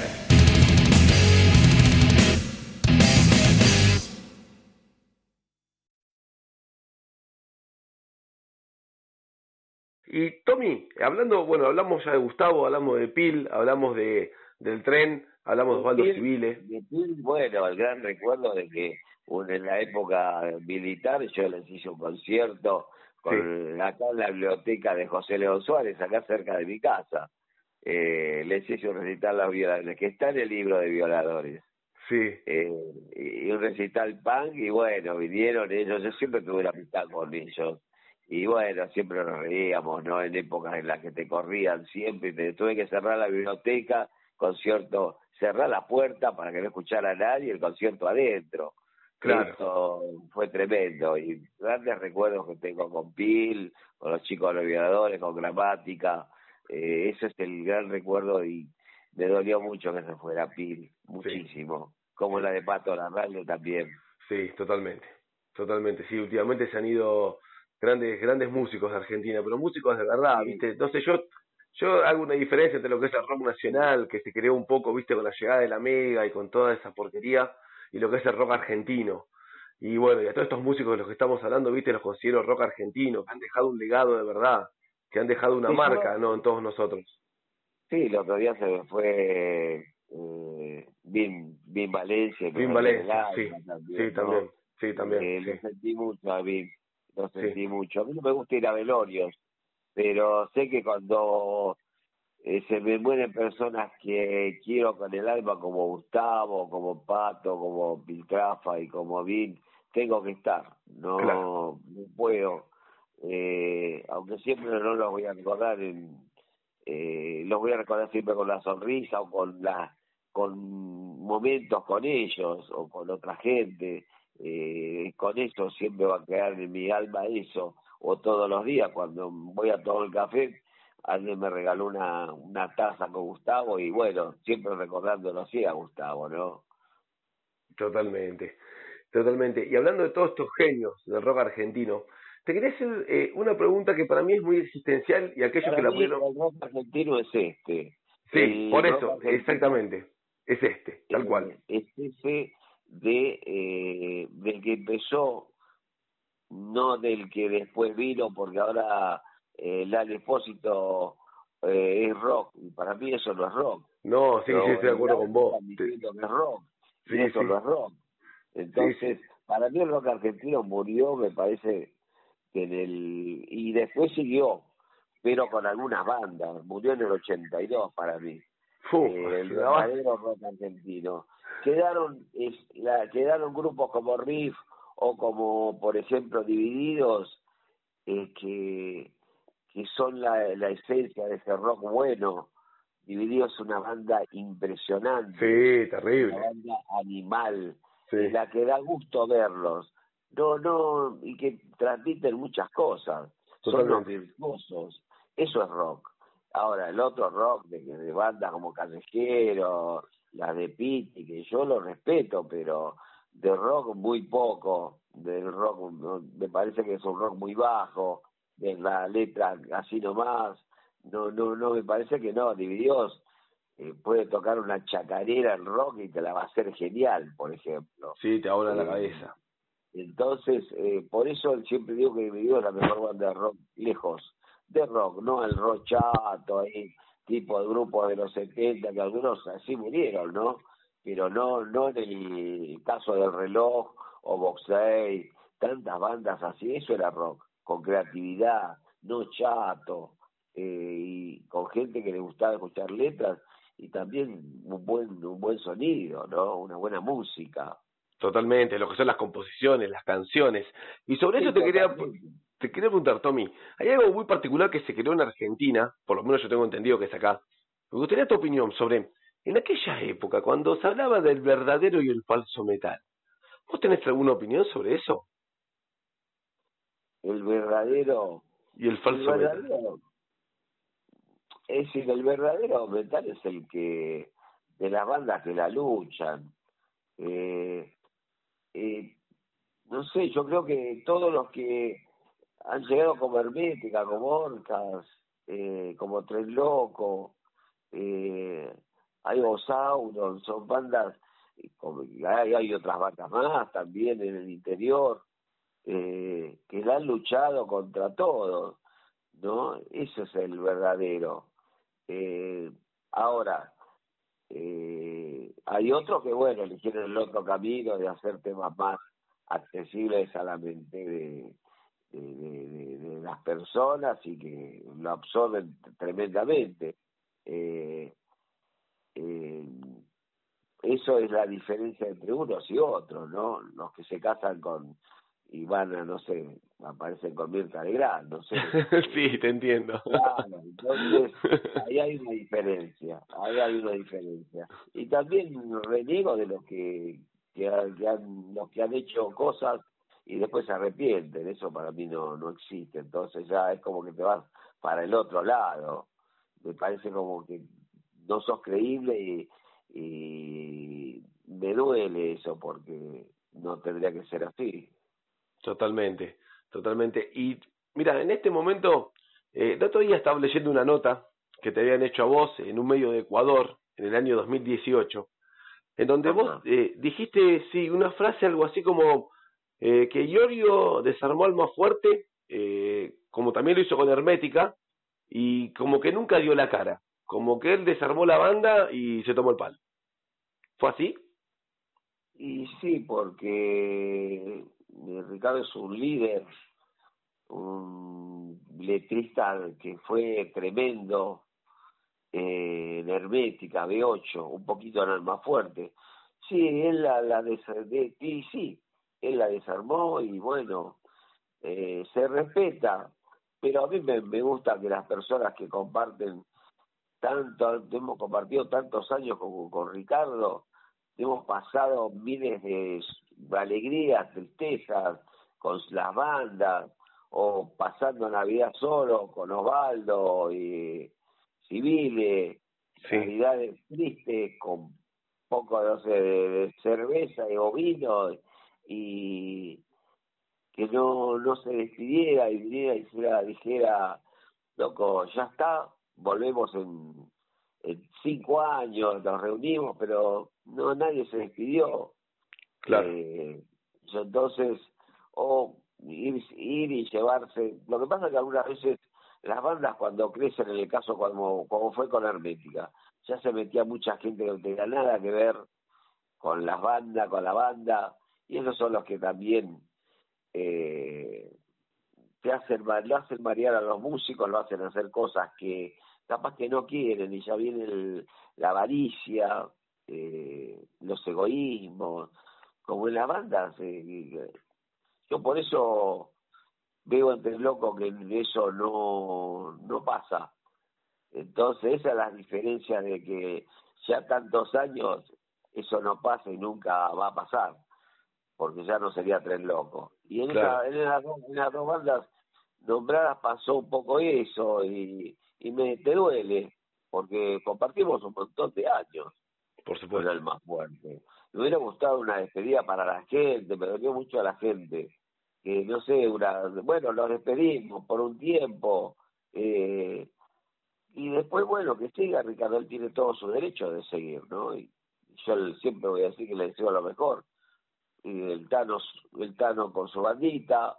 Y Tommy, hablando, bueno, hablamos ya de Gustavo, hablamos de Pil, hablamos del tren, hablamos de Osvaldo Civiles. Bueno, el gran recuerdo de que en la época militar yo les hice un concierto acá en la biblioteca de José León Suárez, acá cerca de mi casa. Les hice un recital Los Violadores, que está en el libro de Violadores. Sí, Y un recital punk, y bueno, vinieron ellos, yo siempre tuve la amistad con ellos. Y bueno, siempre nos reíamos, ¿no? En épocas en las que te corrían siempre, y te tuve que cerrar la biblioteca, concierto, cerrar la puerta para que no escuchara a nadie, el concierto adentro. claro. Eso fue tremendo, y grandes recuerdos que tengo con Pil, con los chicos de los Violadores, con Gramática. Ese es el gran recuerdo, y me dolió mucho que se fuera Pil, muchísimo. Como la de Pato Larralde también. Sí, totalmente, totalmente. Sí, últimamente se han ido grandes músicos de Argentina, pero músicos de verdad, Sí. ¿viste? No sé, yo hago una diferencia entre lo que es el rock nacional, que se creó un poco, ¿viste? Con la llegada de la Mega y con toda esa porquería, y lo que es el rock argentino. Y bueno, y a todos estos músicos de los que estamos hablando, ¿viste? Los considero rock argentino, que han dejado un legado de verdad, que han dejado una Sí, marca, ¿no? En todos nosotros. sí, el otro día se me fue Vin Valencia, y me Vin dolió el Valencia, alma sí, también, sí, ¿no? también, sí, también, Lo sí, sentí mucho a Vin, lo sentí sí, mucho. A mí no me gusta ir a velorios, pero sé que cuando se me mueren personas que quiero con el alma, como Gustavo, como Pato, como Piltrafa y como Vin, tengo que estar, claro, no puedo, aunque siempre no los voy a recordar los voy a recordar siempre con la sonrisa o con momentos con ellos o con otra gente. Con eso siempre va a quedar en mi alma eso. O todos los días cuando voy a tomar el café, alguien me regaló una taza con Gustavo, y bueno, siempre recordándolo así a Gustavo, ¿no? totalmente. Totalmente. Y hablando de todos estos genios del rock argentino, te quería hacer una pregunta que para mí es muy existencial y aquellos que Para la mí pudieron... el rock argentino es este. Sí, por El rock eso, argentino exactamente. Es este, tal cual. es ese del que empezó, no del que después vino, porque ahora Lali Espósito es rock, y para mí eso no es rock. No, sí, sí, Pero estoy de en el acuerdo con auto vos. están diciendo que es rock, y Sí, eso sí, no es rock. sí, Entonces, sí, para mí el rock argentino murió, me parece que y después siguió, pero con algunas bandas, murió en el 82 para mí. El una base. verdadero rock argentino. Quedaron grupos como Riff o como, por ejemplo, Divididos, que son la esencia de ese rock bueno. Divididos es una banda impresionante, Sí, una terrible. banda animal, Sí, en la que da gusto verlos. No, y que transmiten muchas cosas. Son unos totalmente. virtuosos. Eso es rock. Ahora, el otro rock de bandas como Callejero, la de Pitti, que yo lo respeto, pero de rock muy poco. Del rock, me parece que es un rock muy bajo, de la letra así nomás. No, me parece que no. Divididos puede tocar una chacarera en rock y te la va a hacer genial, por ejemplo. Sí, te abona la Eh, cabeza. entonces, por eso siempre digo que Divididos es la mejor banda de rock, lejos, de rock, no el rock chato, ahí, tipo de grupos de los 70, que algunos así murieron, ¿no? Pero no en el caso del Reloj o Box Day, tantas bandas así, eso era rock, con creatividad, no chato, y con gente que le gustaba escuchar letras y también un buen sonido, ¿no? Una buena música. Totalmente, lo que son las composiciones, las canciones. Y sobre Sí, eso totalmente. te quería preguntar, Tommy, hay algo muy particular que se creó en Argentina, por lo menos yo tengo entendido que es acá. Me gustaría tu opinión sobre, en aquella época, cuando se hablaba del verdadero y el falso metal. ¿Vos tenés alguna opinión sobre eso? El verdadero, Y el el falso metal. verdadero, es decir, el verdadero metal es el que, de las bandas que la luchan. Eh, eh, no sé, yo creo que todos los que han llegado como Hermética, como Orcas, como Tren Loco, eh, hay Sauron, son bandas, y hay otras bandas más también en el interior, que la han luchado contra todos, ¿no? Ese es el verdadero. Eh, ahora, hay otros que, bueno, eligieron el otro camino de hacer temas más accesibles a la mente de las personas y que lo absorben tremendamente. Eh, eh, Eso es la diferencia entre unos y otros, ¿no? Los que se casan con y van a, no sé, aparecen con Mirta Legrand, no sé. Sí, te entiendo. Claro, entonces ahí hay una diferencia, ahí hay una diferencia. Y también reniego de los los que han hecho cosas y después se arrepienten, eso para mí no existe, entonces ya es como que te vas para el otro lado, me parece como que no sos creíble y me duele eso porque no tendría que ser así. Totalmente, totalmente. Y mira, en este momento, el otro día estaba leyendo una nota que te habían hecho a vos en un medio de Ecuador en el año 2018, en donde vos Ajá. dijiste, sí, una frase algo así como que Iorio desarmó al más fuerte, como también lo hizo con Hermética, y como que nunca dio la cara, como que él desarmó la banda y se tomó el palo. ¿Fue así? Y sí, porque Ricardo es un líder, un letrista que fue tremendo, en Hermética, B8, un poquito en Almafuerte. Sí, él y sí, él la desarmó y bueno, se respeta, pero a mí me gusta que las personas que comparten tanto, hemos compartido tantos años con Ricardo, hemos pasado miles de alegrías, tristezas con las bandas, o pasando Navidad solo con Osvaldo y Civiles, Sí, Navidades tristes con poco, no sé, de cerveza o vino, y que no se despidiera y viniera y dijera, loco, ya está, volvemos en 5 años, nos reunimos, pero no, nadie se despidió. claro, Entonces, o ir y llevarse, lo que pasa es que algunas veces las bandas cuando crecen, en el caso como fue con Hermética, ya se metía mucha gente que no tenía nada que ver con las bandas, con la banda, y esos son los que también eh, lo hacen marear a los músicos, lo hacen hacer cosas que capaz que no quieren, y ya viene la avaricia, los egoísmos, como en las bandas. Yo por eso veo entre locos que eso no pasa. Entonces esa es la diferencia de que ya tantos años eso no pasa y nunca va a pasar, porque ya no sería Tren Loco. Y claro, en las dos bandas nombradas pasó un poco eso, y te duele, porque compartimos un montón de años por con supuesto. el más fuerte. Me hubiera gustado una despedida para la gente, me dolió mucho a la gente, que no sé, bueno, los despedimos por un tiempo, y después, bueno, que siga Ricardo, él tiene todo su derecho de seguir, ¿no? Y yo siempre voy a decir que le deseo lo mejor. Y el Tano con su bandita,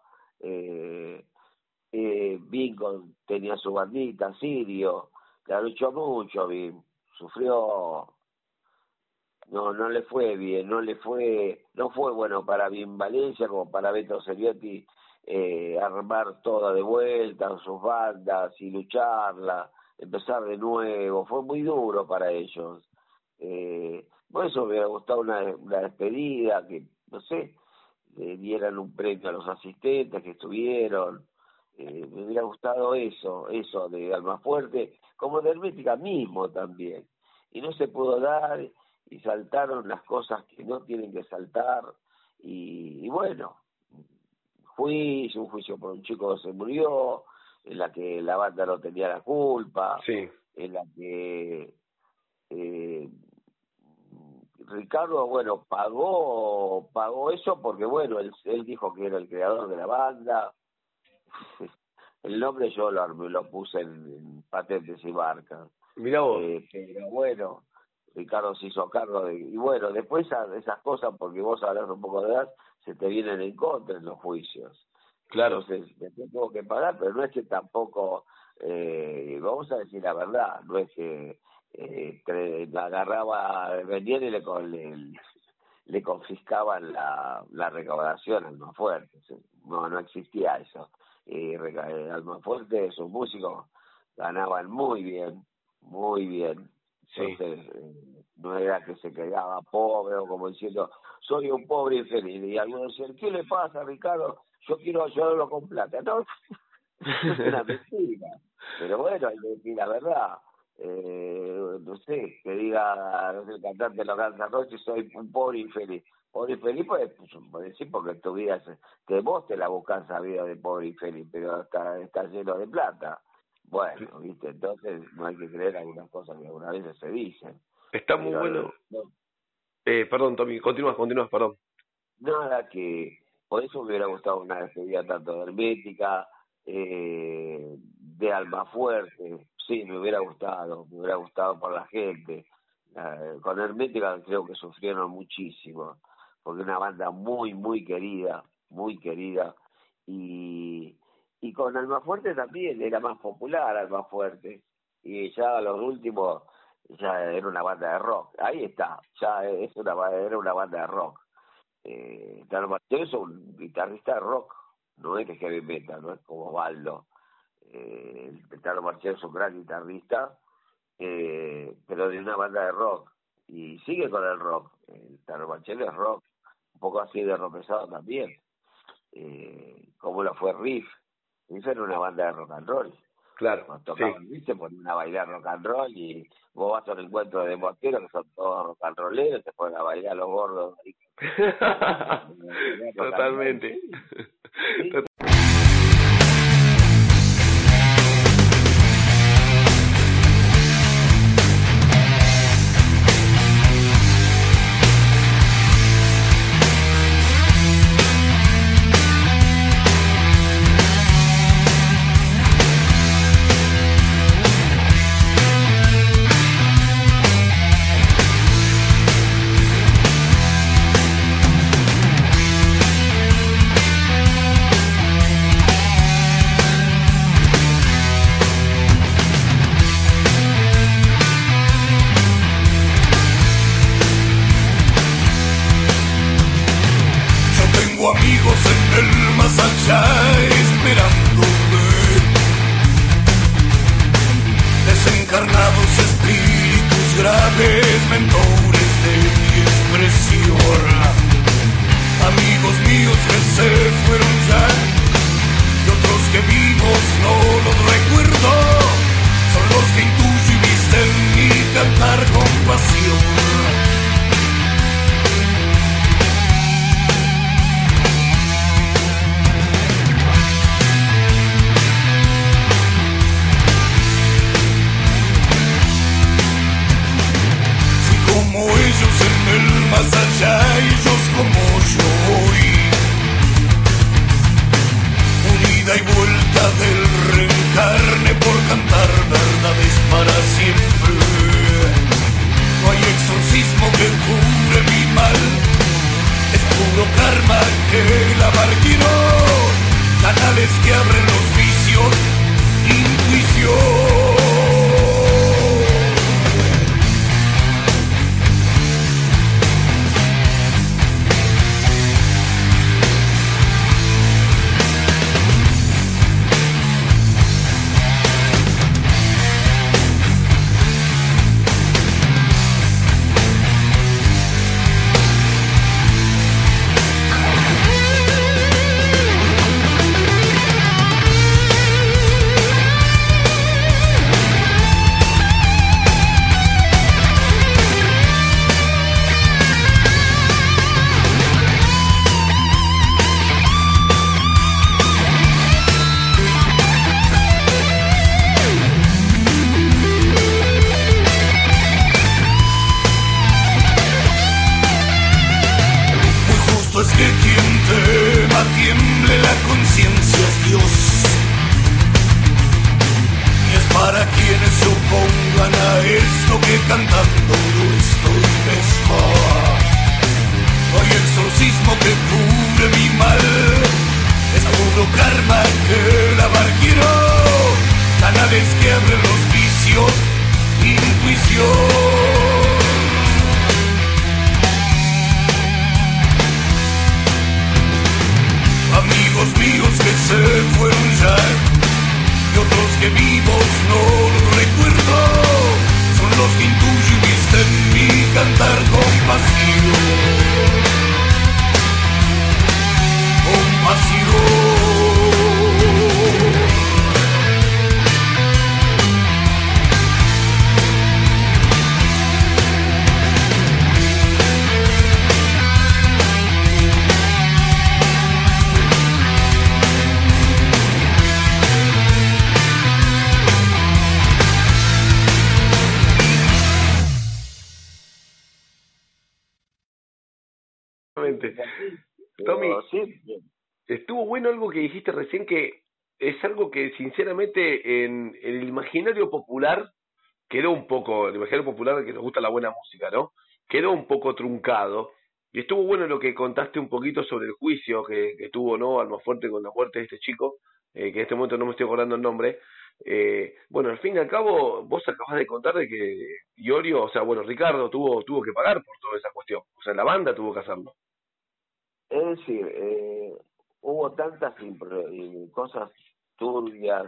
Bingo tenía su bandita, Sirio, que luchó mucho, Bin, sufrió, no le fue bien, no fue bueno para Bien Valencia como para Beto Cerviotti armar toda de vuelta sus bandas y lucharla, empezar de nuevo, fue muy duro para ellos. Por eso me hubiera gustado una despedida, que, no sé, le dieran un premio a los asistentes que estuvieron. Me hubiera gustado eso de Almafuerte, como de Hermética mismo también. Y no se pudo dar, y saltaron las cosas que no tienen que saltar, y bueno, un juicio por un chico que se murió, en la que la banda no tenía la culpa, Sí. En la que Ricardo, bueno, pagó eso porque, bueno, él dijo que era el creador de la banda. El nombre yo lo puse en patentes y marcas. Mirá vos. Pero bueno, Ricardo se hizo cargo y bueno, después esas cosas, porque vos hablas un poco de edad, se te vienen en contra en los juicios. Claro. Entonces, me tengo que pagar, pero no es que tampoco, vamos a decir la verdad, no es que la agarraba, vendían y le confiscaban la recaudación al más fuerte. No existía eso. Almafuerte, sus músicos ganaban muy bien, Sí. entonces no era que se quedaba pobre o como diciendo soy un pobre infeliz, y algunos decían, ¿qué le pasa, Ricardo? Yo quiero ayudarlo con plata. No, es una mentira, pero bueno, hay que decir la verdad. No sé, que diga, no sé, el cantante lo canta noche, soy un pobre infeliz. Pobre infeliz, pues decir, porque tu vida, vos te la buscas esa vida de pobre infeliz, pero está lleno de plata. Bueno, viste, entonces no hay que creer algunas cosas que algunas veces se dicen. Está muy bueno. Perdón, Tommy, continúas, perdón. Nada, que por eso me hubiera gustado una despedida tanto de Hermética, de Almafuerte. Sí, me hubiera gustado por la gente. Con Hermética creo que sufrieron muchísimo, porque una banda muy, muy querida, y con Almafuerte también era más popular Almafuerte, y ya a los últimos ya era una banda de rock. Ahí está, ya era una banda de rock. Tano Marchero es un guitarrista de rock, no es de heavy metal, no es como Osvaldo. El Tano Marchero es un gran guitarrista, pero de una banda de rock, y sigue con el rock. El Tano Marchero es rock, un poco así de rock pesado también, como lo fue Riff era una banda de rock and roll. Claro. Cuando tocaban, sí. Se ponían a bailar rock and roll, y vos vas a un encuentro de moteros que son todos rock and rolleros, te ponen a bailar los gordos. Totalmente. ¿Sí? Amigos en el más allá esperándome, desencarnados espíritus graves, mentores de mi expresión, amigos míos que se fueron ya, y otros que vivos no los recuerdo, son los que intuyo y visten mi cantar con pasión. Como ellos en el más allá, ellos como yo hoy, unida y vuelta del reencarne por cantar verdades para siempre. No hay exorcismo que cure mi mal, es puro karma que la marginó, canales que abren los vicios, intuición. de quien tema tiemble la conciencia es Dios. Y es para quienes se opongan a esto que cantando no estoy mismo. No hay exorcismo que cure mi mal, es puro karma que lavar quiero, canales que abren los vicios, intuición. Amigos míos que se fueron ya y otros que vivos no los recuerdo, son los que intuyo y visten mi cantar compasión. Compasión. Tommy, sí. estuvo bueno algo que dijiste recién, que es algo que sinceramente en el imaginario popular quedó un poco, el imaginario popular que nos gusta la buena música, ¿no? Quedó un poco truncado. Y estuvo bueno lo que contaste un poquito sobre el juicio que tuvo, ¿no? Almafuerte con la muerte de este chico, que en este momento no me estoy acordando el nombre. Bueno, al fin y al cabo, vos acabás de contar de que Iorio, o sea, bueno, Ricardo tuvo que pagar por toda esa cuestión. O sea, la banda tuvo que hacerlo. Es decir, hubo tantas cosas turbias.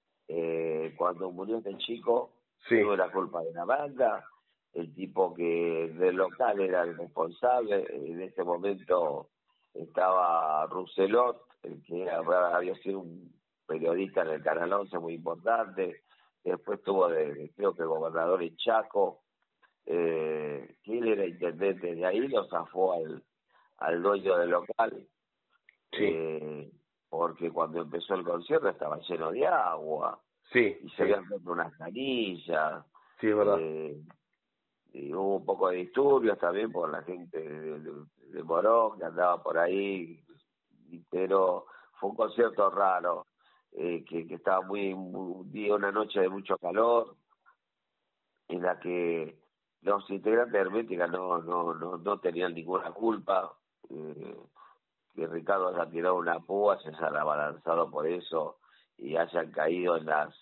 Cuando murió este chico, Sí, tuve la culpa de la banda. El tipo que del local era el responsable. En ese momento estaba Rousselot, el que había sido un periodista en el Canal 11 muy importante. Después tuvo creo que gobernador en Chaco, que él era intendente de ahí, lo zafó al dueño del local, sí, porque cuando empezó el concierto estaba lleno de agua sí, y se sí, habían roto unas canillas, sí, es verdad. y hubo un poco de disturbios también por la gente de Morón que andaba por ahí, pero fue un concierto raro, que estaba un día, una noche de mucho calor, en la que los integrantes de Hermética no tenían ninguna culpa, que Ricardo haya tirado una púa, se haya abalanzado por eso y hayan caído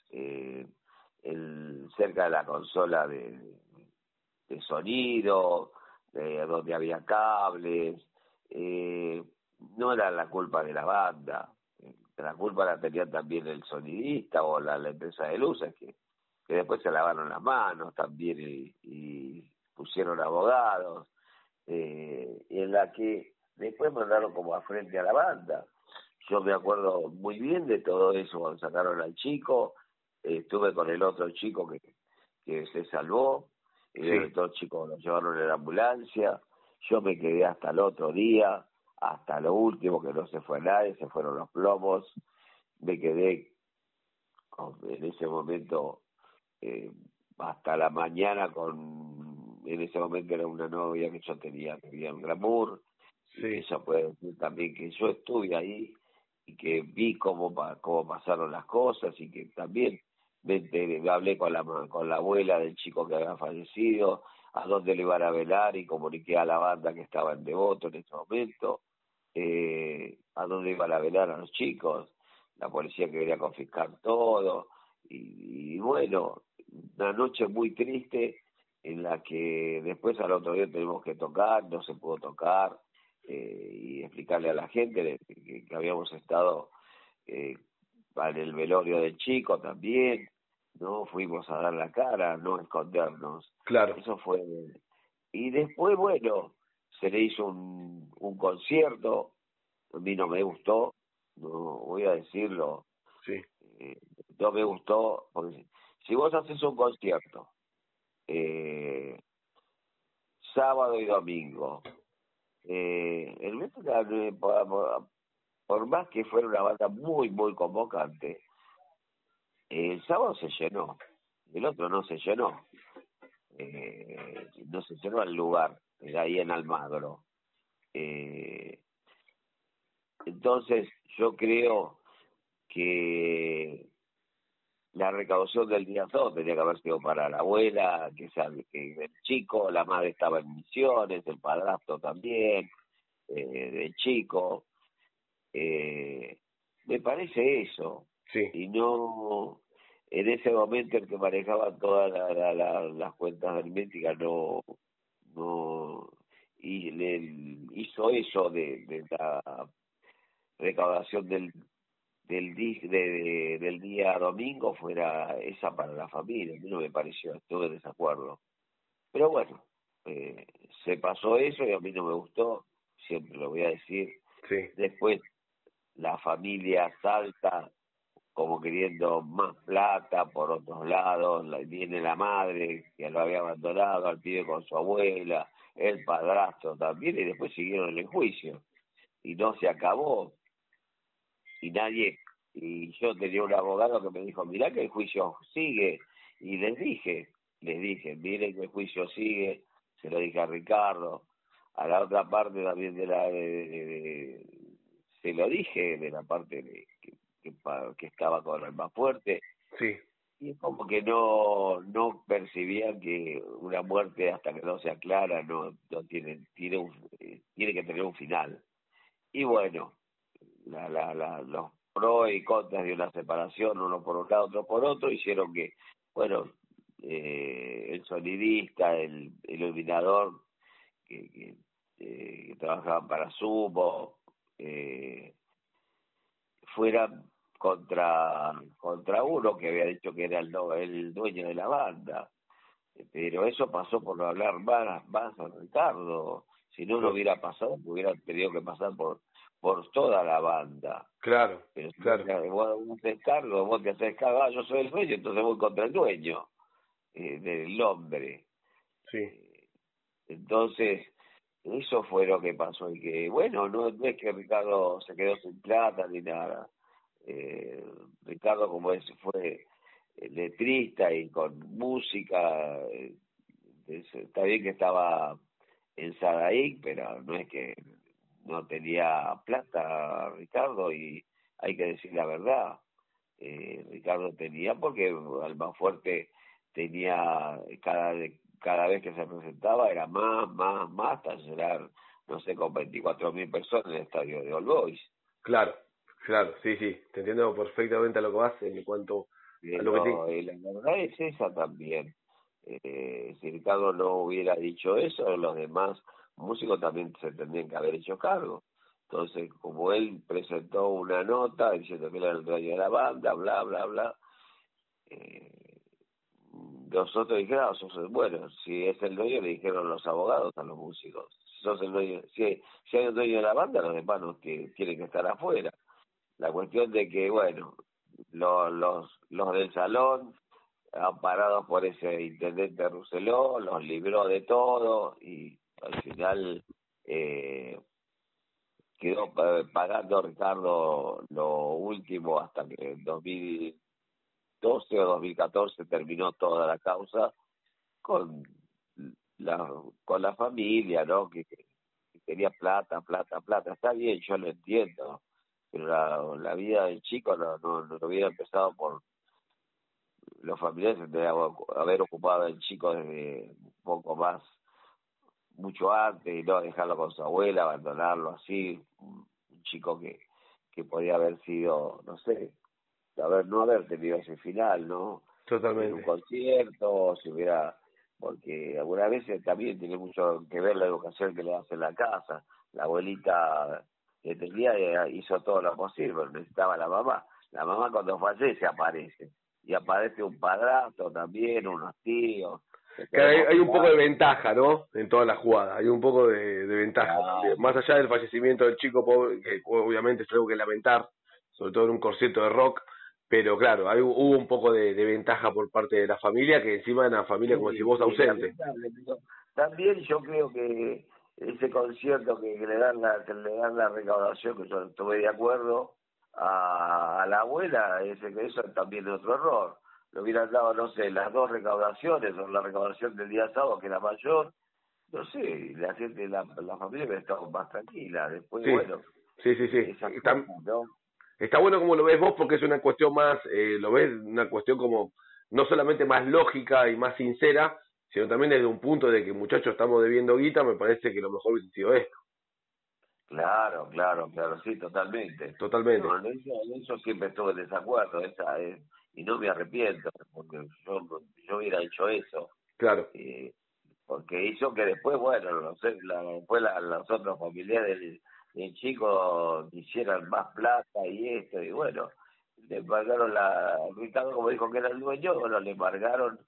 cerca de la consola de sonido, donde había cables. No era la culpa de la banda, la culpa la tenía también el sonidista o la empresa de luces, que después se lavaron las manos también y pusieron abogados, en la que después mandaron como a frente a la banda. Yo me acuerdo muy bien de todo eso cuando sacaron al chico. Estuve con el otro chico que se salvó, Sí, el otro chico lo llevaron en la ambulancia. Yo me quedé hasta el otro día, hasta lo último, que no se fue nadie, se fueron los plomos. Me quedé en ese momento, hasta la mañana en ese momento era una novia que yo tenía, que vivía en Glamour, y que sí, ella puede decir también que yo estuve ahí y que vi cómo pasaron las cosas, y que también hablé con la abuela del chico que había fallecido, a dónde le iban a velar, y comuniqué a la banda que estaba en Devoto en ese momento, a dónde iban a velar a los chicos. La policía quería confiscar todo, y bueno, una noche muy triste en la que después al otro día tuvimos que tocar, no se pudo tocar, y explicarle a la gente que habíamos estado, en el velorio del chico también, no fuimos a dar la cara, no a escondernos. claro. Eso fue. Y después, bueno, se le hizo un concierto. A mí no me gustó, no voy a decirlo, Sí, eh, no me gustó, porque si vos haces un concierto, sábado y domingo, el Métrica, por más que fuera una banda muy, muy convocante, el sábado se llenó, el otro no se llenó, no se llenó el lugar, ahí en Almagro. Entonces yo creo que la recaudación del día sábado tenía que haber sido para la abuela, que el chico, la madre estaba en Misiones, el padrastro también, del chico. Me parece eso. Sí, Y no, en ese momento el que manejaba todas las cuentas herméticas no y le hizo eso de la recaudación del día domingo fuera esa para la familia. A mí no me pareció, estuve en desacuerdo. Pero bueno, se pasó eso y a mí no me gustó, siempre lo voy a decir. sí, Después la familia salta como queriendo más plata por otros lados, viene la madre que lo había abandonado al pibe con su abuela, el padrastro también, y después siguieron en el juicio. Y no se acabó, y yo tenía un abogado que me dijo, mirá que el juicio sigue, y miren que el juicio sigue, se lo dije a Ricardo, a la otra parte también se lo dije de la parte que estaba con el más fuerte, sí, y como que no percibían que una muerte hasta que no se aclara no tiene que tener un final. Y bueno, los pros y contras de una separación, uno por un lado, otro por otro, hicieron que, bueno, el sonidista, el iluminador que trabajaban para Sumo, fueran contra uno que había dicho que era el dueño de la banda. Pero eso pasó por no hablar más a Ricardo. Si no, no hubiera pasado, hubiera tenido que pasar por toda la banda. claro, Pero si claro, vos te cargo, vos te haces cargo, yo soy el dueño, entonces voy contra el dueño del hombre. sí, Entonces, eso fue lo que pasó. Y que, bueno, no es que Ricardo se quedó sin plata ni nada. Ricardo, como fue letrista y con música, está bien que estaba en Sadaik, pero no es que no tenía plata Ricardo, y hay que decir la verdad. Ricardo tenía, porque Almafuerte tenía cada vez que se presentaba era más, hasta llegar, no sé, con 24.000 personas en el estadio de All Boys. claro, claro, sí, sí, te entiendo perfectamente a lo que vas en cuanto a lo que te... Pero la verdad es esa también. Si Ricardo no hubiera dicho eso, los demás músicos también se tendrían que haber hecho cargo. Entonces, como él presentó una nota diciendo que era el dueño de la banda, bla, bla, bla, eh, nosotros dijeron, bueno, si es el dueño, le dijeron los abogados a los músicos. Si sos el dueño, si hay un dueño de la banda, los demás no tienen que estar afuera. La cuestión de que, bueno, los del salón, amparados por ese intendente Rousselot, los libró de todo, y al final quedó pagando Ricardo lo último hasta que en 2012 o 2014 terminó toda la causa con con la familia, ¿no? Que quería plata, plata, plata. Está bien, yo lo entiendo, pero la vida del chico no hubiera empezado por los familiares, de haber ocupado al chico desde un poco más, mucho antes, y no dejarlo con su abuela, abandonarlo así, un chico que podía haber sido, no sé, no haber tenido ese final, ¿no? En un Totalmente. concierto, si hubiera, porque algunas veces también tiene mucho que ver la educación que le hace en la casa. La abuelita que tenía hizo todo lo posible, pero necesitaba la mamá. La mamá cuando fallece aparece. Y aparece un padrastro también, unos tíos. Que Que hay, queremos hay un poco cuidar. de ventaja, ¿no? En toda la jugada, hay un poco de ventaja también. Claro. Más allá del fallecimiento del chico pobre, que obviamente es algo que lamentar, sobre todo en un concierto de rock, pero claro, hubo un poco de ventaja por parte de la familia, que encima era una familia, como decís Sí, vos, sí, ausente. lamentable, pero también yo creo que ese concierto que le dan la recaudación, que yo estuve de acuerdo, a la abuela, que eso también es otro error. Le hubieran dado, no sé, las dos recaudaciones, o la recaudación del día sábado, que era mayor, no sé, la gente, la familia hubiera estado más tranquila. Después, Sí, bueno, Sí, sí, sí. Esas cosas, ¿no? Está bueno como lo ves vos porque es una cuestión más, lo ves una cuestión como no solamente más lógica y más sincera, sino también desde un punto de que muchachos estamos debiendo guita, me parece que lo mejor hubiese sido esto. Claro, claro, claro, sí, totalmente. Totalmente. No, en eso siempre estuve en desacuerdo, y no me arrepiento, porque yo hubiera hecho eso, Claro, eh, porque hizo que después, bueno, no sé, después los otros familiares del chico hicieran más plata y esto, y bueno, le embargaron Ricardo, como dijo que era el dueño, bueno, le embargaron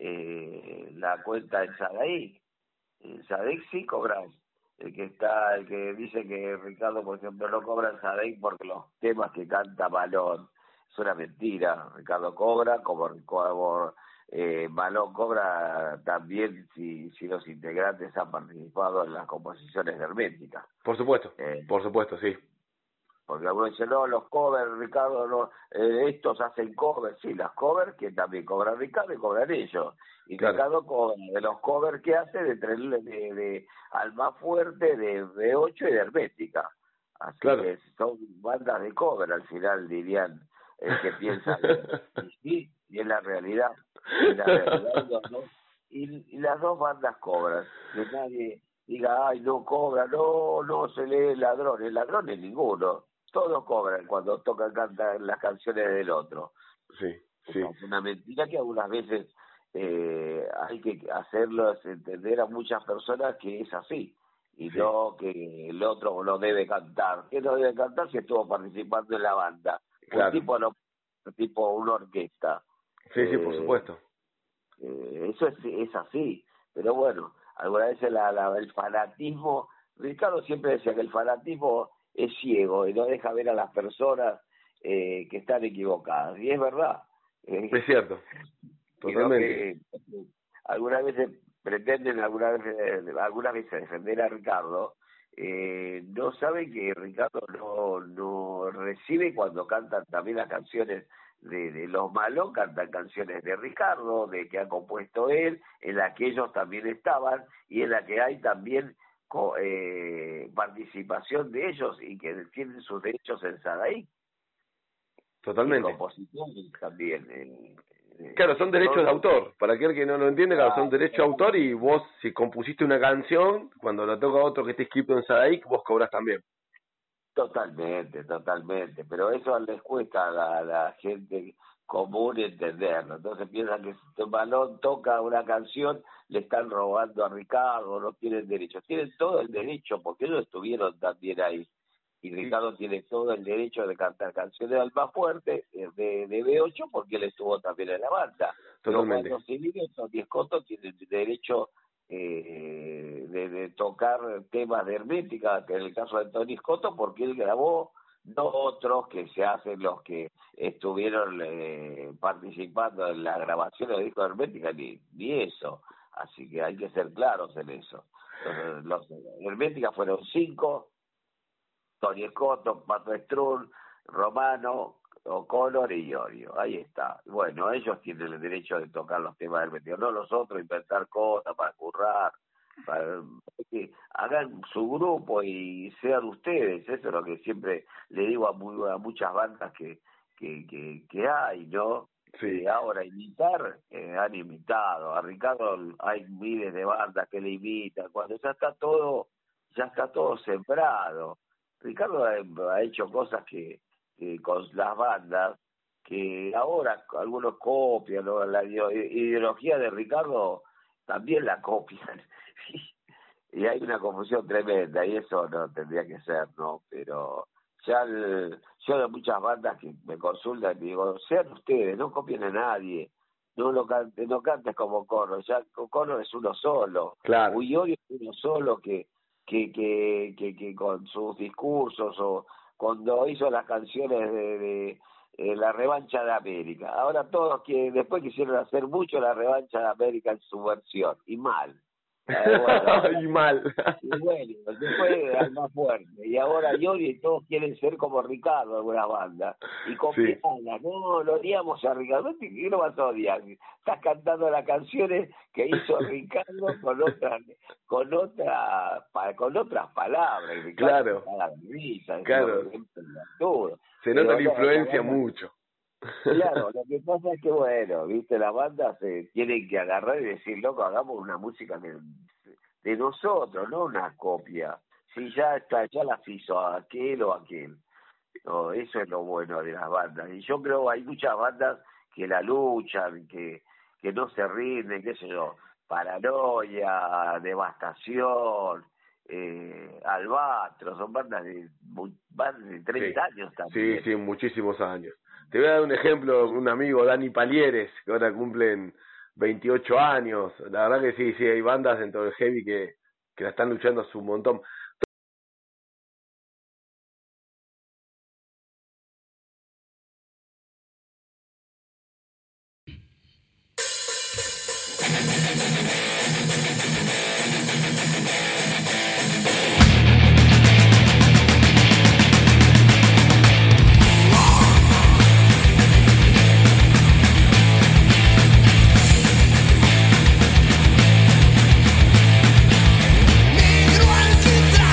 la cuenta en Sadaí. En Sadec sí cobran. El que dice que Ricardo, por ejemplo, no cobra en Sadec porque los temas que canta Malón es una mentira. Ricardo cobra como Malón cobra también si los integrantes han participado en las composiciones de Hermética. Eh, por supuesto, sí, Porque algunos dicen, no, los covers, Ricardo, no, estos hacen covers. Sí, las covers que también cobran Ricardo y cobran ellos. Y claro, Ricardo cobra de los covers que hace de Alma Fuerte, de B8 y de Hermética. Así claro. que son bandas de cover al final, dirían el que piensa bien. Y sí, y es la realidad. Es la realidad. Y las dos bandas cobran. Que nadie diga, ay, no cobra, no se lee el ladrón es ninguno. Todos cobran cuando cantan las canciones del otro. Sí, sí, Esa es una mentira que algunas veces hay que hacerlos entender a muchas personas que es así y sí, no que el otro no debe cantar. ¿Qué no debe cantar si estuvo participando en la banda? Un claro. tipo no, tipo una orquesta. Sí, sí, por Eh, supuesto. Eso es así, pero bueno, alguna vez el fanatismo, Ricardo siempre decía que el fanatismo es ciego y no deja ver a las personas que están equivocadas, y es verdad. Es cierto, Creo totalmente. que algunas veces pretenden algunas veces defender a Ricardo, no saben que Ricardo no recibe cuando cantan también las canciones de Los Malos, cantan canciones de Ricardo, de que ha compuesto él, en la que ellos también estaban y en la que hay también participación de ellos y que tienen sus derechos en Sadaí y Totalmente. composiciones también. Claro, son derechos de Entonces, autor. Para aquel que no lo entiende, claro, son derechos de autor y totalmente. vos, si compusiste una canción, cuando la toca otro que esté escrito en Sadaic, vos cobras también. Totalmente, totalmente, pero eso les cuesta a la gente común entenderlo. Entonces piensan que si Balón toca una canción, le están robando a Ricardo, no tienen derecho. Tienen todo el derecho, porque ellos estuvieron también ahí. Y Y Ricardo tiene todo el derecho de cantar canciones de Alma Fuerte, de B8, porque él estuvo también en la banda. Pero totalmente. cuando se vive, Tony Scotto tiene derecho de tocar temas de Hermética, que en el caso de Tony Scotto, porque él grabó, no otros que se hacen los que estuvieron participando en la grabación de discos de Hermética, ni eso. Así que hay que ser claros en eso. Los Hermética fueron 5, Tony Scotto, Pato Strun, Romano, O'Connor y Iorio. Ahí está. Bueno, ellos tienen el derecho de tocar los temas del meteor, no nosotros inventar cosas para currar, para que hagan su grupo y sean ustedes. Eso es lo que siempre le digo a muchas bandas que hay, ¿no? Sí, Ahora imitar, han imitado. A Ricardo hay miles de bandas que le imitan. Cuando ya está todo sembrado. Ricardo ha hecho cosas que con las bandas, que ahora algunos copian, ¿no? La ideología de Ricardo también la copian. Y hay una confusión tremenda, y eso no tendría que ser, ¿no? Pero yo de muchas bandas que me consultan, digo, sean ustedes, no copien a nadie, no cantes como Connor, ya Connor es uno solo, claro, Uyori es uno solo que con sus discursos o cuando hizo las canciones de la revancha de América. Ahora todos que después quisieron hacer mucho la revancha de América en su versión, y mal. Bueno, Y mal. y bueno, después era el más fuerte. Y ahora Yori y todos quieren ser como Ricardo, alguna banda. Y copiarla, no, lo odiamos a Ricardo. ¿Qué lo vas a odiar? Estás cantando las canciones que hizo Ricardo con otras palabras. Ricardo, Claro, risa, claro. todo. Se nota Pero la no, influencia mucho. Claro, lo que pasa es que, bueno, viste, las bandas se tienen que agarrar y decir, loco, hagamos una música de nosotros, no una copia. Si ya está, ya las hizo aquel o aquel. No, eso es lo bueno de las bandas. Y yo creo hay muchas bandas que la luchan, que no se rinden, qué sé yo, Paranoia, Devastación, Albatros, son bandas de 30 años también. Sí, muchísimos años. Te voy a dar un ejemplo, un amigo, Dani Palieres, que ahora cumplen 28 años. La verdad que sí, hay bandas dentro del heavy que la están luchando un montón. Negro alquitrán.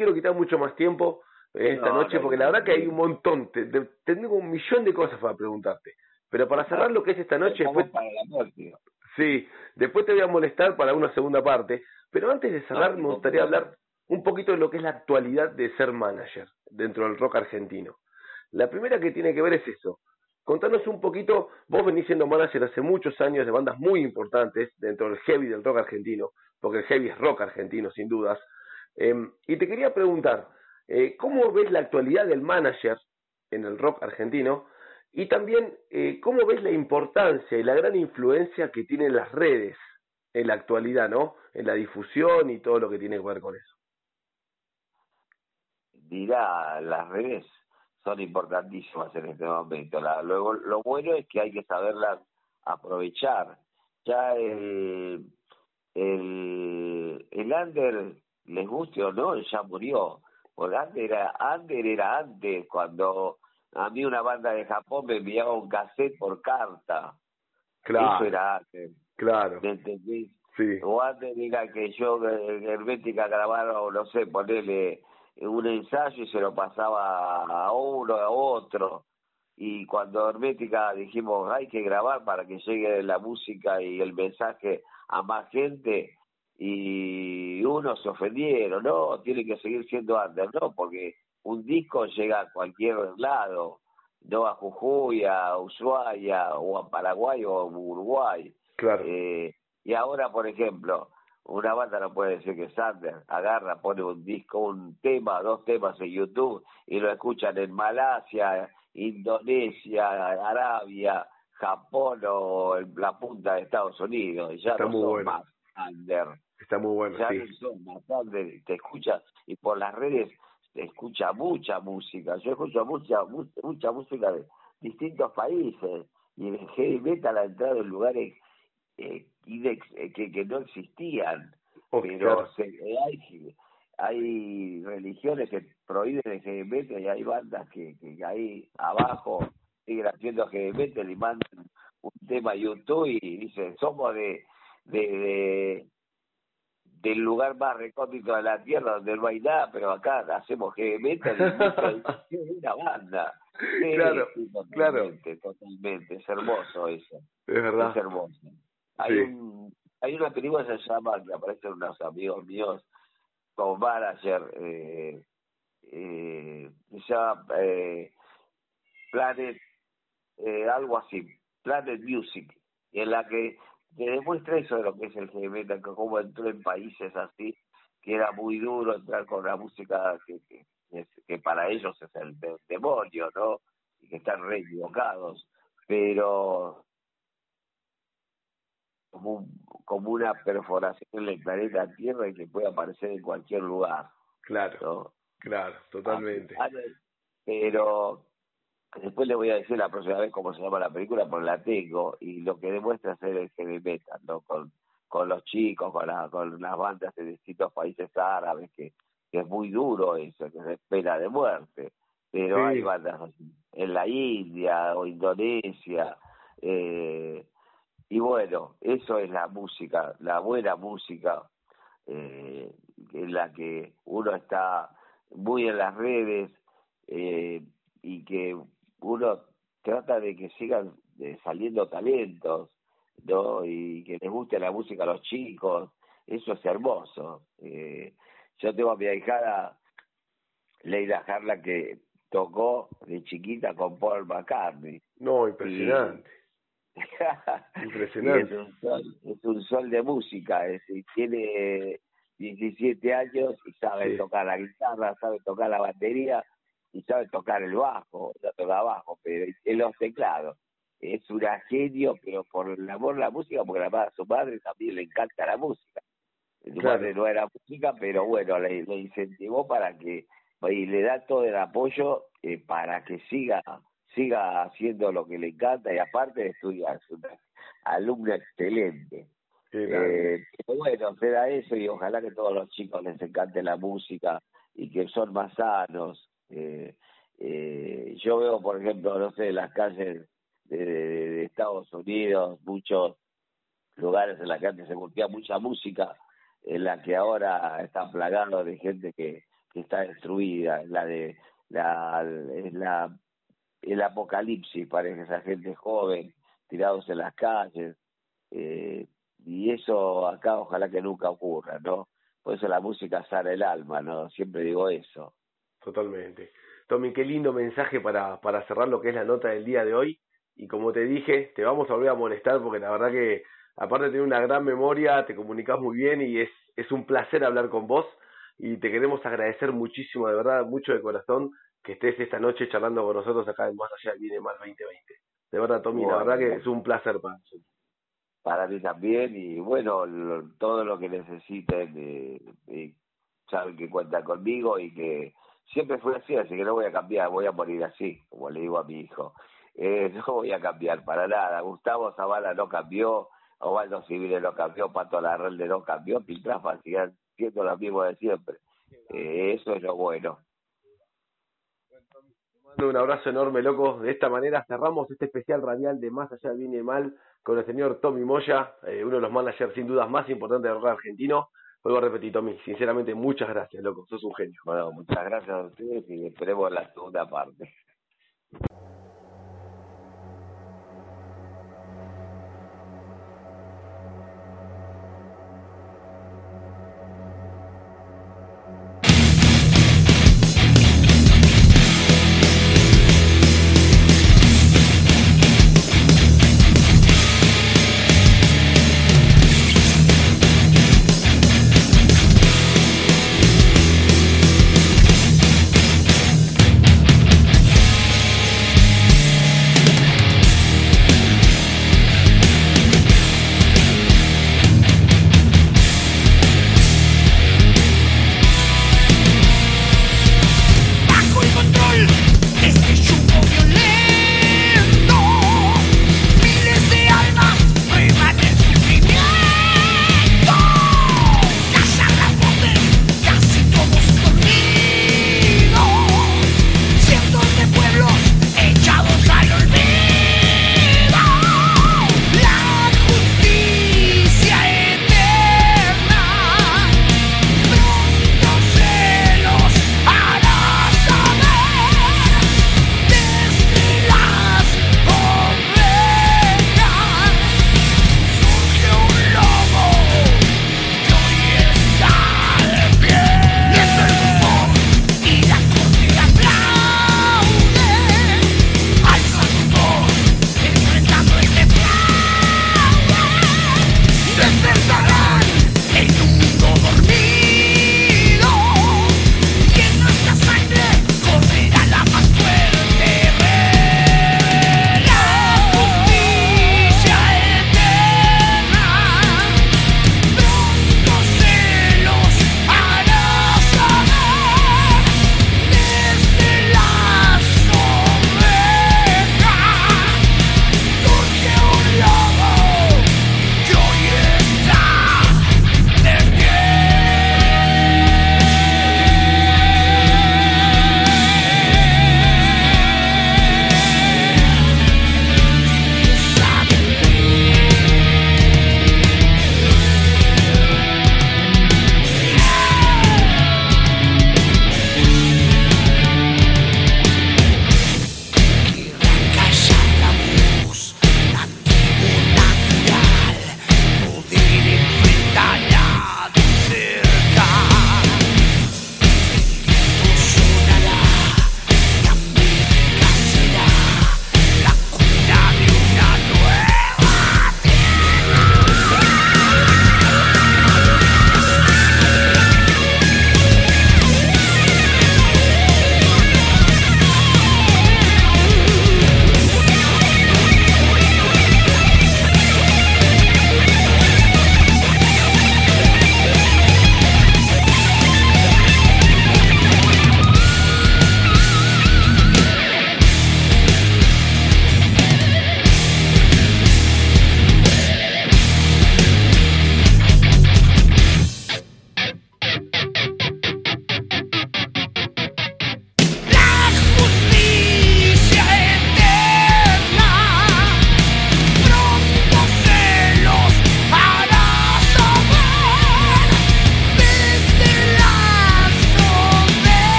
quiero quitar mucho más tiempo esta noche, porque la verdad que hay un montón, tengo un millón de cosas para preguntarte. Pero para cerrar lo que es esta noche, después, para la próxima. sí, después te voy a molestar para una segunda parte. Pero antes de cerrar, me gustaría hablar un poquito de lo que es la actualidad de ser manager dentro del rock argentino. La primera que tiene que ver es eso. Contanos un poquito, vos venís siendo manager hace muchos años de bandas muy importantes dentro del heavy del rock argentino, porque el heavy es rock argentino, sin dudas. Y te quería preguntar, ¿cómo ves la actualidad del manager en el rock argentino? Y también, ¿cómo ves la importancia y la gran influencia que tienen las redes en la actualidad, ¿no? En la difusión y todo lo que tiene que ver con eso. Dirá, las redes son importantísimas en este momento. Lo bueno es que hay que saberlas aprovechar. Ya el under, les guste o no, ya murió. Porque under era antes, cuando a mí una banda de Japón me enviaba un cassette por carta. Claro. Eso era antes. Claro. ¿Me entendés? Sí. O antes diga que yo Hermética grabara, o no sé, ponerle un ensayo y se lo pasaba a uno, a otro. Y cuando Hermética dijimos hay que grabar para que llegue la música y el mensaje a más gente, y unos se ofendieron, no, tiene que seguir siendo under, no, porque un disco llega a cualquier lado, no a Jujuy, a Ushuaia, o a Paraguay o a Uruguay. Claro. Y ahora, por ejemplo, una banda no puede decir que es under, agarra, pone un disco, un tema, 2 temas en YouTube y lo escuchan en Malasia, Indonesia, Arabia, Japón o en la punta de Estados Unidos. Y ya está no muy son bueno. más under. Está muy bueno, ya sí. no son más under, te escuchas, y por las redes se escucha mucha música. Yo escucho mucha música de distintos países, y el heavy metal ha entrado en lugares que no existían, pero claro. hay religiones que prohíben el heavy metal, y hay bandas que ahí abajo siguen haciendo heavy metal y mandan un tema a YouTube y dicen somos del lugar más recóndito de la tierra donde no hay nada, pero acá hacemos heavy metal y es una banda. Claro, sí, totalmente, totalmente, es hermoso eso. Es verdad. Es hermoso. Sí. Hay una película que se llama, que aparecen unos amigos míos como manager, se llama Planet, algo así, Planet Music, en la que te demuestra eso de lo que es el heavy metal, que cómo entró en países así, que era muy duro entrar con la música que para ellos es el demonio, ¿no? Y que están re equivocados, pero como una perforación en el planeta Tierra y que puede aparecer en cualquier lugar. Claro, ¿no? Claro, totalmente. Pero después le voy a decir la próxima vez cómo se llama la película, porque la tengo, y lo que demuestra ser el heavy metal, ¿no? Con los chicos, con las bandas de distintos países árabes, que es muy duro eso, que es pena de muerte. Pero sí. hay bandas así, en la India o Indonesia, y bueno, eso es la música, la buena música, en la que uno está muy en las redes, y que uno trata de que sigan saliendo talentos, ¿no? Y que les guste la música a los chicos, eso es hermoso. Yo tengo a mi ahijada Leila Harlan, que tocó de chiquita con Paul McCartney. No, impresionante. Impresionante. Y es un sol de música, tiene 17 años y sabe tocar la guitarra, sabe tocar la batería y sabe tocar el bajo, no toca bajo, pero en los teclados. Es una genio, pero por el amor a la música, porque a su madre también le encanta la música. Su madre no era música, pero bueno, le incentivó para que, y le da todo el apoyo para que siga haciendo lo que le encanta, y aparte estudia, es una alumna excelente. Pero bueno, se da eso, y ojalá que todos los chicos les encante la música y que son más sanos. Yo veo, por ejemplo, no sé, en las calles de Estados Unidos, muchos lugares en la que antes se curtía mucha música, en la que ahora está plagado de gente que que está destruida, el apocalipsis, parece, esa gente joven, tirados en las calles, y eso acá ojalá que nunca ocurra, ¿no? Por eso la música sana el alma, ¿no? Siempre digo eso. Totalmente. Tommy, qué lindo mensaje para cerrar lo que es la nota del día de hoy. Y como te dije, te vamos a volver a molestar porque la verdad que, aparte de tener una gran memoria, te comunicas muy bien y es un placer hablar con vos. Y te queremos agradecer muchísimo, de verdad, mucho de corazón, que estés esta noche charlando con nosotros acá en Más Allá del Bien y Mal 2020. De verdad, Tommy, la verdad que Bueno, es un placer para nosotros. para mí también, y bueno, todo lo que necesiten, saben que cuentan conmigo y que siempre fue así que no voy a cambiar, voy a morir así, como le digo a mi hijo. No voy a cambiar para nada. Gustavo Zavala no cambió, Osvaldo Civile no cambió, Pato Larralde no cambió, Piltrafa siguen siendo los mismos de siempre. Eso es lo bueno. Mando un abrazo enorme, loco. De esta manera cerramos este especial radial de Más Allá del Bien y el Mal con el señor Tommy Moya, uno de los managers sin dudas más importantes del rock argentino. Vuelvo a repetir, Tommy, sinceramente muchas gracias, loco. Sos un genio. Bueno, muchas gracias a ustedes y esperemos la segunda parte.